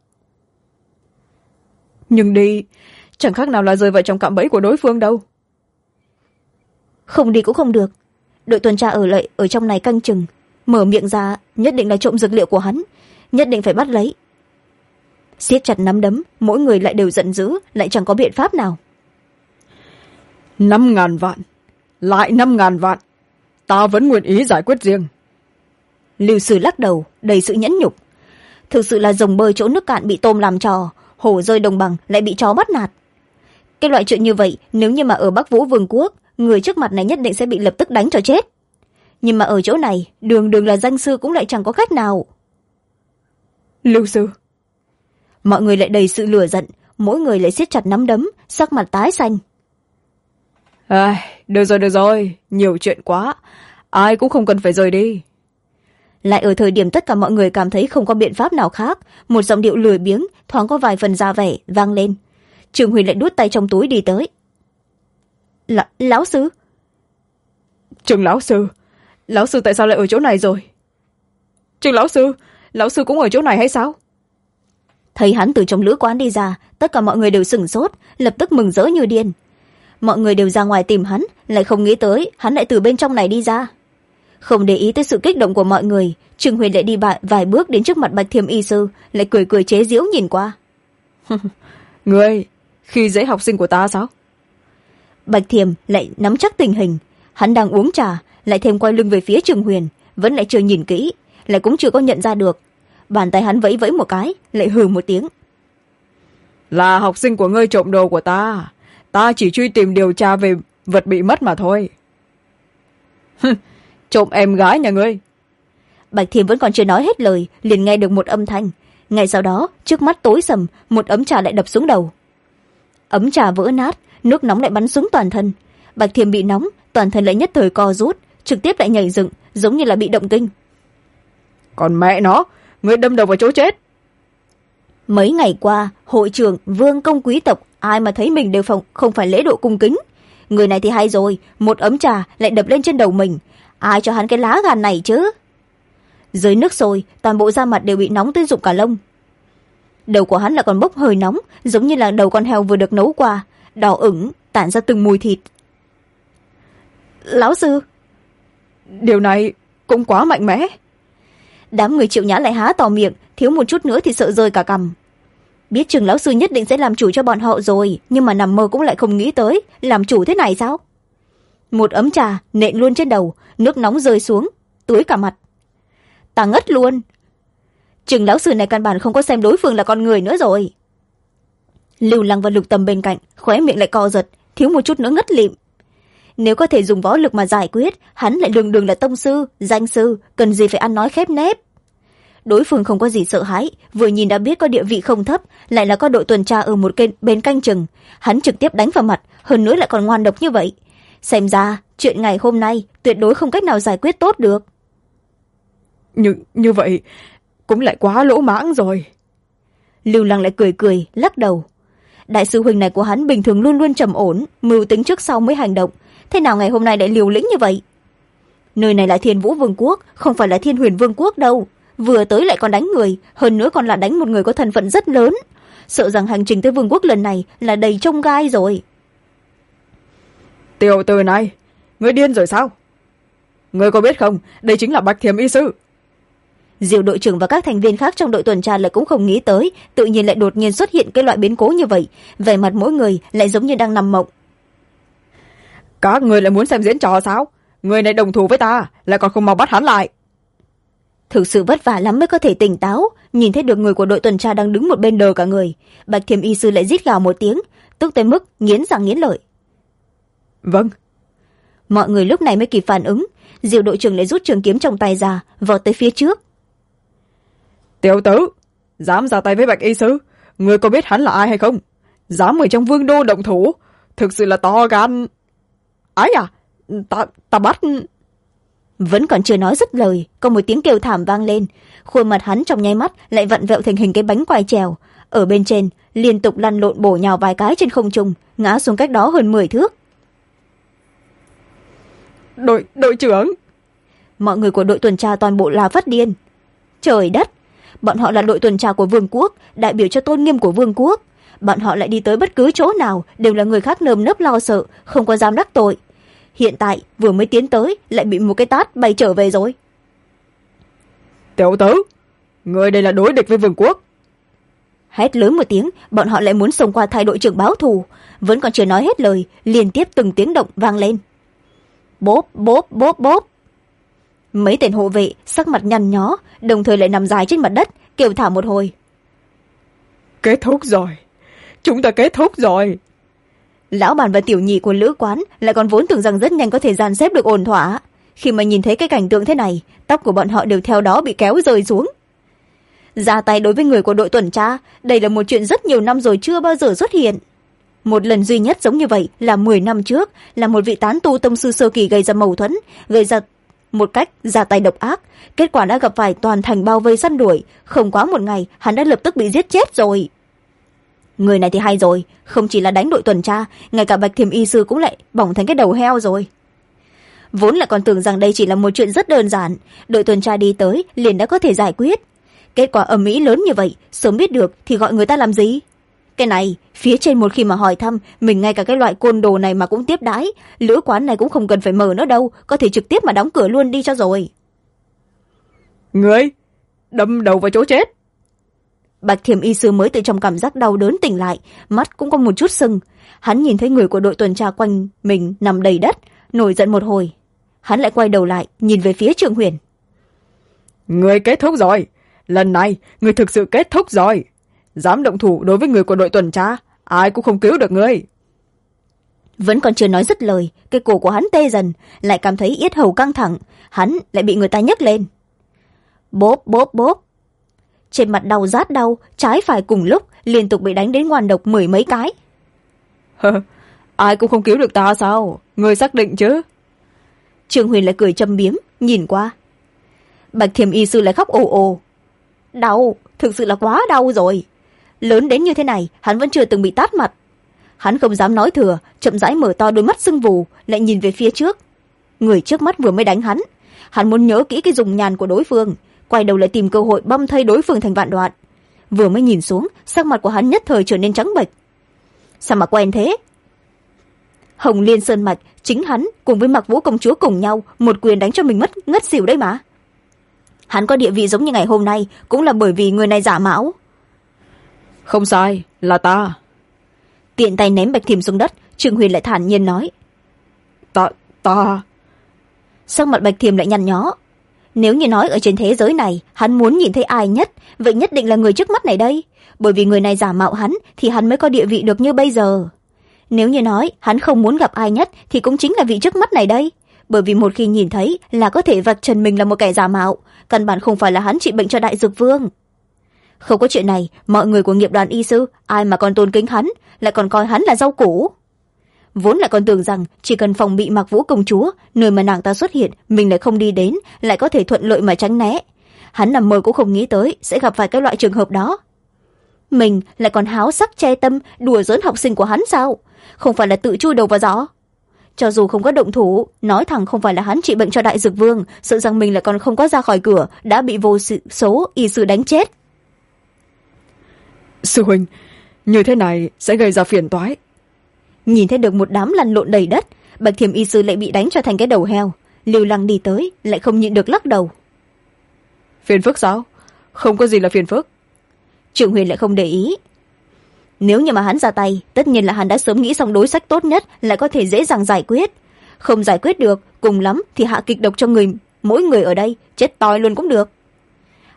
Nhưng đi chẳng khác nào là rơi vào trong cạm bẫy của đối phương đâu. Không đi cũng không được. Đội tuần tra ở lại ở trong này canh chừng, mở miệng ra nhất định là trộm dược liệu của hắn, nhất định phải bắt lấy. Siết chặt nắm đấm, mỗi người lại đều giận dữ, lại chẳng có biện pháp nào. 5.000 vạn, lại 5.000 vạn, ta vẫn nguyện ý giải quyết riêng. Lưu Sư lắc đầu đầy sự nhẫn nhục. Thực sự là rồng bơi chỗ nước cạn bị tôm làm trò, hổ rơi đồng bằng lại bị chó bắt nạt. Cái loại chuyện như vậy nếu như mà ở Bắc Vũ Vương quốc, người trước mặt này nhất định sẽ bị lập tức đánh cho chết. Nhưng mà ở chỗ này đường đường là danh sư cũng lại chẳng có cách nào. Lưu Sư. Mọi người lại đầy sự lửa giận, mỗi người lại siết chặt nắm đấm, sắc mặt tái xanh. Được rồi, nhiều chuyện quá, ai cũng không cần phải rời đi. Lại ở thời điểm tất cả mọi người cảm thấy không có biện pháp nào khác, một giọng điệu lười biếng thoáng có vài phần ra vẻ vang lên. Trường Huy lại đút tay trong túi đi tới. Lão sư. Trường lão sư tại sao lại ở chỗ này rồi? Trường lão sư cũng ở chỗ này hay sao? Thấy hắn từ trong lữ quán đi ra, tất cả mọi người đều sửng sốt, lập tức mừng rỡ như điên. Mọi người đều ra ngoài tìm hắn, lại không nghĩ tới hắn lại từ bên trong này đi ra. Không để ý tới sự kích động của mọi người, Trường Huyền lại đi vài bước đến trước mặt Bạch Thiềm y sư, lại cười cười chế giễu nhìn qua. Ngươi khi dễ học sinh của ta sao? Bạch Thiềm lại nắm chắc tình hình, hắn đang uống trà, lại thêm quay lưng về phía Trường Huyền, vẫn lại chưa nhìn kỹ, lại cũng chưa có nhận ra được. Bàn tay hắn vẫy vẫy một cái, lại hừ một tiếng. Là học sinh của ngươi trộm đồ của ta, ta chỉ truy tìm điều tra về vật bị mất mà thôi. Trộm em gái nhà ngươi. Bạch Thiềm vẫn còn chưa nói hết lời, liền nghe được một âm thanh. Ngay sau đó trước mắt tối sầm, một ấm trà lại đập xuống đầu. Ấm trà vỡ nát, nước nóng lại bắn xuống toàn thân. Bạch Thiềm bị nóng, toàn thân lại nhất thời co rút, trực tiếp lại nhảy dựng, giống như là bị động kinh. Còn mẹ nó, ngươi đâm đầu vào chỗ chết. Mấy ngày qua, hội trưởng, vương công quý tộc, ai mà thấy mình đều không phải lễ độ cung kính. Người này thì hay rồi, một ấm trà lại đập lên trên đầu mình. Ai cho hắn cái lá gan này chứ? Dưới nước sôi, toàn bộ da mặt đều bị nóng tới rụng cả lông. Đầu của hắn là còn bốc hơi nóng, giống như là đầu con heo vừa được nấu qua, đỏ ửng, tản ra từng mùi thịt. Lão sư. Điều này cũng quá mạnh mẽ. Đám người Triệu Nhã lại há to miệng, thiếu một chút nữa thì sợ rơi cả cằm. Biết Trường lão sư nhất định sẽ làm chủ cho bọn họ rồi, nhưng mà nằm mơ cũng lại không nghĩ tới làm chủ thế này sao? Một ấm trà nện luôn trên đầu, nước nóng rơi xuống, tưới cả mặt. Ta ngất luôn. Trường lão sư này căn bản không có xem đối phương là con người nữa rồi. Lưu Lăng và Lục Tầm bên cạnh, khóe miệng lại co giật, thiếu một chút nữa ngất lịm. Nếu có thể dùng võ lực mà giải quyết, hắn lại đường đường là tông sư, danh sư, cần gì phải ăn nói khép nép. Đối phương không có gì sợ hãi, vừa nhìn đã biết có địa vị không thấp, lại là có đội tuần tra ở một bên canh chừng. Hắn trực tiếp đánh vào mặt, hơn nữa lại còn ngoan độc như vậy. Xem ra, chuyện ngày hôm nay tuyệt đối không cách nào giải quyết tốt được. Như vậy, cũng lại quá lỗ mãng rồi. Lưu Lăng lại cười cười, lắc đầu. Đại sư huynh này của hắn bình thường luôn luôn trầm ổn, mưu tính trước sau mới hành động. Thế nào ngày hôm nay lại liều lĩnh như vậy? Nơi này là Thiên Vũ Vương quốc, không phải là Thiên Huyền Vương quốc đâu. Vừa tới lại còn đánh người, hơn nữa còn là đánh một người có thân phận rất lớn. Sợ rằng hành trình tới vương quốc lần này là đầy trông gai rồi. Tiểu tử này, ngươi điên rồi sao? Ngươi có biết không, đây chính là Bạch Thiềm y sư. Diệu đội trưởng và các thành viên khác trong đội tuần tra lại cũng không nghĩ tới, tự nhiên lại đột nhiên xuất hiện cái loại biến cố như vậy, vẻ mặt mỗi người lại giống như đang nằm mộng. Các người lại muốn xem diễn trò sao? Người này đồng thủ với ta, lại còn không mau bắt hắn lại. thực sự vất vả lắm mới có thể tỉnh táo. Nhìn thấy được người của đội tuần tra đang đứng một bên đờ cả người, Bạch Thiềm y sư lại rít gào một tiếng, tức tới mức nghiến răng nghiến lợi. Vâng. Mọi người lúc này mới kịp phản ứng. Diệu đội trưởng lại rút trường kiếm trong tay ra, vọt tới phía trước. Tiểu tử, dám ra tay với Bạch y sư, người có biết hắn là ai hay không? Dám ở trong vương đô động thủ, thực sự là to gan. Ái à, ta bắt. Vẫn còn chưa nói dứt lời, có một tiếng kêu thảm vang lên. Khuôn mặt hắn trong nháy mắt lại vặn vẹo thành hình cái bánh quai trèo. Ở bên trên liên tục lăn lộn bổ nhào vài cái trên không trung, ngã xuống cách đó hơn 10 thước. Đội trưởng. Mọi người của đội tuần tra toàn bộ là phát điên. Trời đất, bọn họ là đội tuần tra của vương quốc, đại biểu cho tôn nghiêm của vương quốc. Bọn họ lại đi tới bất cứ chỗ nào đều là người khác nơm nớp lo sợ, không có dám đắc tội. Hiện tại vừa mới tiến tới lại bị một cái tát bay trở về rồi. Tiểu tử, người đây là đối địch với vương quốc. Hét lớn một tiếng, bọn họ lại muốn xông qua thay đội trưởng báo thù. Vẫn còn chưa nói hết lời, liên tiếp từng tiếng động vang lên. Bốp bốp bốp bốp. Mấy tên hộ vệ sắc mặt nhăn nhó, đồng thời lại nằm dài trên mặt đất kêu thảm một hồi. Kết thúc rồi, chúng ta kết thúc rồi. Lão bản và tiểu nhị của lữ quán lại còn vốn tưởng rằng rất nhanh có thể dàn xếp được ổn thỏa. Khi mà nhìn thấy cái cảnh tượng thế này, tóc của bọn họ đều theo đó bị kéo rơi xuống. Ra tay đối với người của đội tuần tra, đây là một chuyện rất nhiều năm rồi chưa bao giờ xuất hiện. Một lần duy nhất giống như vậy là 10 năm trước, là một vị tán tu tông sư sơ kỳ gây ra mâu thuẫn, gây ra một cách ra tay độc ác. Kết quả đã gặp phải toàn thành bao vây săn đuổi, không quá một ngày hắn đã lập tức bị giết chết rồi. Người này thì hay rồi, không chỉ là đánh đội tuần tra, ngay cả Bạch Thiềm y sư cũng lại bỏng thành cái đầu heo rồi. Vốn là còn tưởng rằng đây chỉ là một chuyện rất đơn giản, đội tuần tra đi tới liền đã có thể giải quyết. Kết quả ầm ĩ lớn như vậy, sớm biết được thì gọi người ta làm gì? Cái này, phía trên một khi mà hỏi thăm, mình ngay cả cái loại côn đồ này mà cũng tiếp đãi, lữ quán này cũng không cần phải mở nữa đâu, có thể trực tiếp mà đóng cửa luôn đi cho rồi. Người, đâm đầu vào chỗ chết. Bạch Thiềm y sư mới từ trong cảm giác đau đớn tỉnh lại, mắt cũng có một chút sưng. Hắn nhìn thấy người của đội tuần tra quanh mình nằm đầy đất, nổi giận một hồi. Hắn lại quay đầu lại, nhìn về phía Trương Huyền. Người kết thúc rồi, lần này người thực sự kết thúc rồi. Dám động thủ đối với người của đội tuần tra, ai cũng không cứu được người. Vẫn còn chưa nói dứt lời, cái cổ của hắn tê dần, lại cảm thấy yết hầu căng thẳng, hắn lại bị người ta nhấc lên. Bốp bốp bốp. Trên mặt đau rát đau, trái phải cùng lúc liên tục bị đánh đến ngoan độc 10 mấy cái. Ai cũng không cứu được ta sao? Người xác định chứ? Trương Huyền lại cười châm biếm, nhìn qua. Bạch Thiềm y sư lại khóc ồ ồ. Đau, thực sự là quá đau rồi. Lớn đến như thế này, hắn vẫn chưa từng bị tát mặt. Hắn không dám nói thừa, chậm rãi mở to đôi mắt sưng vù, lại nhìn về phía trước. Người trước mắt vừa mới đánh hắn. Hắn muốn nhớ kỹ cái dùng nhàn của đối phương, quay đầu lại tìm cơ hội băm thây đối phương thành vạn đoạn. Vừa mới nhìn xuống, sắc mặt của hắn nhất thời trở nên trắng bệch. Sao mà quen thế? Hồng Liên Sơn Mạch, chính hắn cùng với Mặc Vũ công chúa cùng nhau, một quyền đánh cho mình mất ngất xỉu đấy mà. Hắn có địa vị giống như ngày hôm nay cũng là bởi vì người này giả mạo. Không sai, là ta. Tiện tay ném Bạch Thiềm xuống đất, Trương Huyền lại thản nhiên nói. Ta. Sắc mặt Bạch Thiềm lại nhăn nhó. Nếu như nói ở trên thế giới này hắn muốn nhìn thấy ai nhất, vậy nhất định là người trước mắt này đây. Bởi vì người này giả mạo hắn thì hắn mới có địa vị được như bây giờ. Nếu như nói hắn không muốn gặp ai nhất thì cũng chính là vị trước mắt này đây. Bởi vì một khi nhìn thấy là có thể vạch trần mình là một kẻ giả mạo, căn bản không phải là hắn trị bệnh cho Đại Dược Vương. Không có chuyện này, mọi người của nghiệp đoàn y sư ai mà còn tôn kính hắn, lại còn coi hắn là rau củ. Vốn là còn tưởng rằng chỉ cần phòng bị Mặc Vũ công chúa, nơi mà nàng ta xuất hiện mình lại không đi đến, lại có thể thuận lợi mà tránh né. Hắn nằm mơ cũng không nghĩ tới sẽ gặp phải cái loại trường hợp đó. Mình lại còn háo sắc che tâm đùa giỡn học sinh của hắn sao? Không phải là tự chui đầu vào gió. Cho dù không có động thủ, nói thẳng không phải là hắn trị bệnh cho Đại Dược Vương, sợ rằng mình lại còn không có ra khỏi cửa đã bị vô số y sư đánh chết. Sư huynh, như thế này sẽ gây ra phiền toái. Nhìn thấy được một đám lăn lộn đầy đất, Bạch Thiềm y sư lại bị đánh cho thành cái đầu heo. Lưu Lăng đi tới lại không nhịn được lắc đầu. Phiền phức sao? Không có gì là phiền phức. Trương Huyền lại không để ý. Nếu như mà hắn ra tay, tất nhiên là hắn đã sớm nghĩ xong đối sách tốt nhất, lại có thể dễ dàng giải quyết. Không giải quyết được, cùng lắm thì hạ kịch độc cho mỗi người ở đây, chết toi luôn cũng được.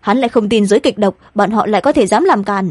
hắn lại không tin giới kịch độc bọn họ lại có thể dám làm càn.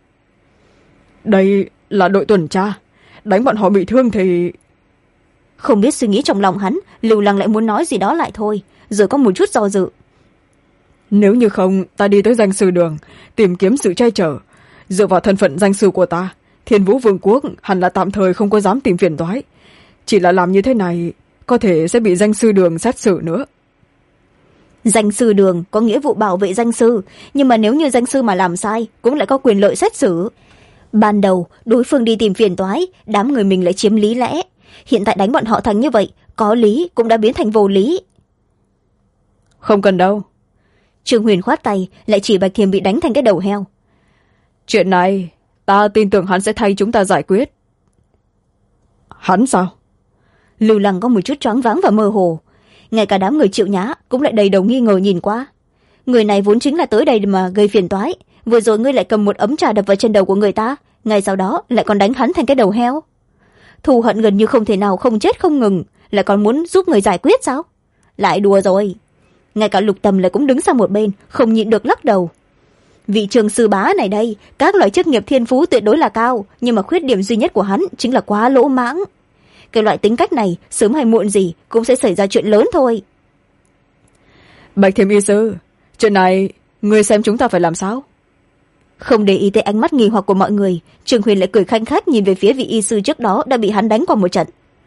Đây là đội tuần tra, đánh bọn họ bị thương thì... Không biết suy nghĩ trong lòng hắn, Lưu Lăng lại muốn nói gì đó lại thôi, rồi có một chút do dự. Nếu như không, ta đi tới danh sư đường tìm kiếm sự che chở. Dựa vào thân phận danh sư của ta, Thiên Vũ Vương quốc hẳn là tạm thời không có dám tìm phiền toái. Chỉ là làm như thế này có thể sẽ bị danh sư đường xét xử nữa. Danh sư đường có nghĩa vụ bảo vệ danh sư, nhưng mà nếu như danh sư mà làm sai cũng lại có quyền lợi xét xử. Ban đầu đối phương đi tìm phiền toái, đám người mình lại chiếm lý lẽ. Hiện tại đánh bọn họ thành như vậy, có lý cũng đã biến thành vô lý. Không cần đâu. Trương Huyền khoát tay, lại chỉ Bạch Thiềm bị đánh thành cái đầu heo. Chuyện này ta tin tưởng hắn sẽ thay chúng ta giải quyết. Hắn sao? Lưu Lăng có một chút choáng váng và mơ hồ. Ngay cả đám người Triệu Nhã cũng lại đầy đầu nghi ngờ nhìn qua. Người này vốn chính là tới đây mà gây phiền toái, vừa rồi ngươi lại cầm một ấm trà đập vào trên đầu của người ta, ngay sau đó lại còn đánh hắn thành cái đầu heo. Thù hận gần như không thể nào không chết không ngừng, lại còn muốn giúp người giải quyết sao? Lại đùa rồi. Ngay cả Lục Tầm lại cũng đứng sang một bên, không nhịn được lắc đầu. Vị trường sư bá này đây, các loại chức nghiệp thiên phú tuyệt đối là cao, nhưng mà khuyết điểm duy nhất của hắn chính là quá lỗ mãng. Cái loại tính cách này sớm hay muộn gì cũng sẽ xảy ra chuyện lớn thôi. Bạch Thiềm y sư, chuyện này ngươi xem chúng ta phải làm sao? Không để ý tới ánh mắt nghi hoặc của mọi người, Trương Huyền lại cười khanh khách nhìn về phía vị y sư trước đó đã bị hắn đánh qua một trận.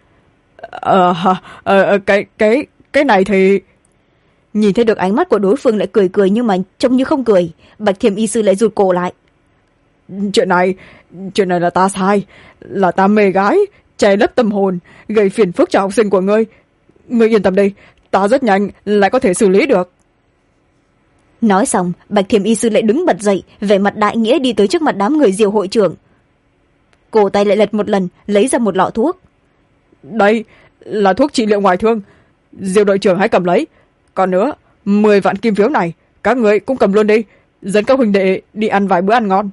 Cái này thì... Nhìn thấy được ánh mắt của đối phương lại cười cười nhưng mà trông như không cười, Bạch Thiềm y sư lại rụt cổ lại. Chuyện này là ta sai, là ta mê gái, che lấp tâm hồn, gây phiền phức cho học sinh của ngươi. Ngươi yên tâm đi, ta rất nhanh lại có thể xử lý được. Nói xong, Bạch Thiềm y sư lại đứng bật dậy, vẻ mặt đại nghĩa đi tới trước mặt đám người Diều hội trưởng. Cổ tay lại lật một lần, lấy ra một lọ thuốc. Đây là thuốc trị liệu ngoại thương, Diều đội trưởng hãy cầm lấy. Còn nữa, 10 vạn kim phiếu này các người cũng cầm luôn đi, dẫn các huynh đệ đi ăn vài bữa ăn ngon.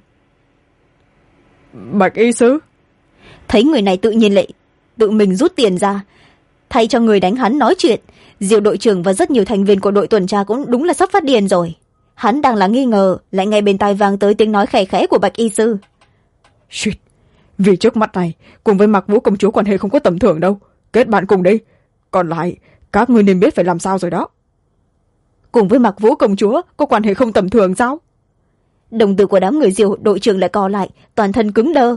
Bạch y sư thấy người này tự nhiên lại tự mình rút tiền ra thay cho người đánh hắn nói chuyện. Diều đội trưởng và rất nhiều thành viên của đội tuần tra cũng đúng là sắp phát điên rồi. Hắn đang là nghi ngờ, lại nghe bên tai vang tới tiếng nói khẽ khẽ của Bạch y sư. Shit, vì trước mắt này cùng với Mạc Vũ công chúa quan hệ không có tầm thường đâu, kết bạn cùng đi, còn lại các ngươi nên biết phải làm sao rồi đó. Cùng với Mạc Vũ công chúa có quan hệ không tầm thường sao? Đồng tử của đám người Diều đội trưởng lại co lại, toàn thân cứng đơ.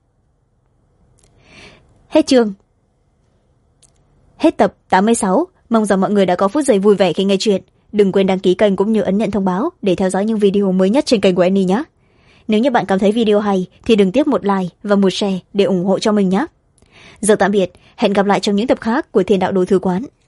Hết chương. Hết tập 86. Mong rằng mọi người đã có phút giây vui vẻ khi nghe chuyện. Đừng quên đăng ký kênh cũng như ấn nhận thông báo để theo dõi những video mới nhất trên kênh của Annie nhé. Nếu như bạn cảm thấy video hay thì đừng tiếc một like và một share để ủng hộ cho mình nhé. Giờ tạm biệt, hẹn gặp lại trong những tập khác của Thiên Đạo Đồ Thư Quán.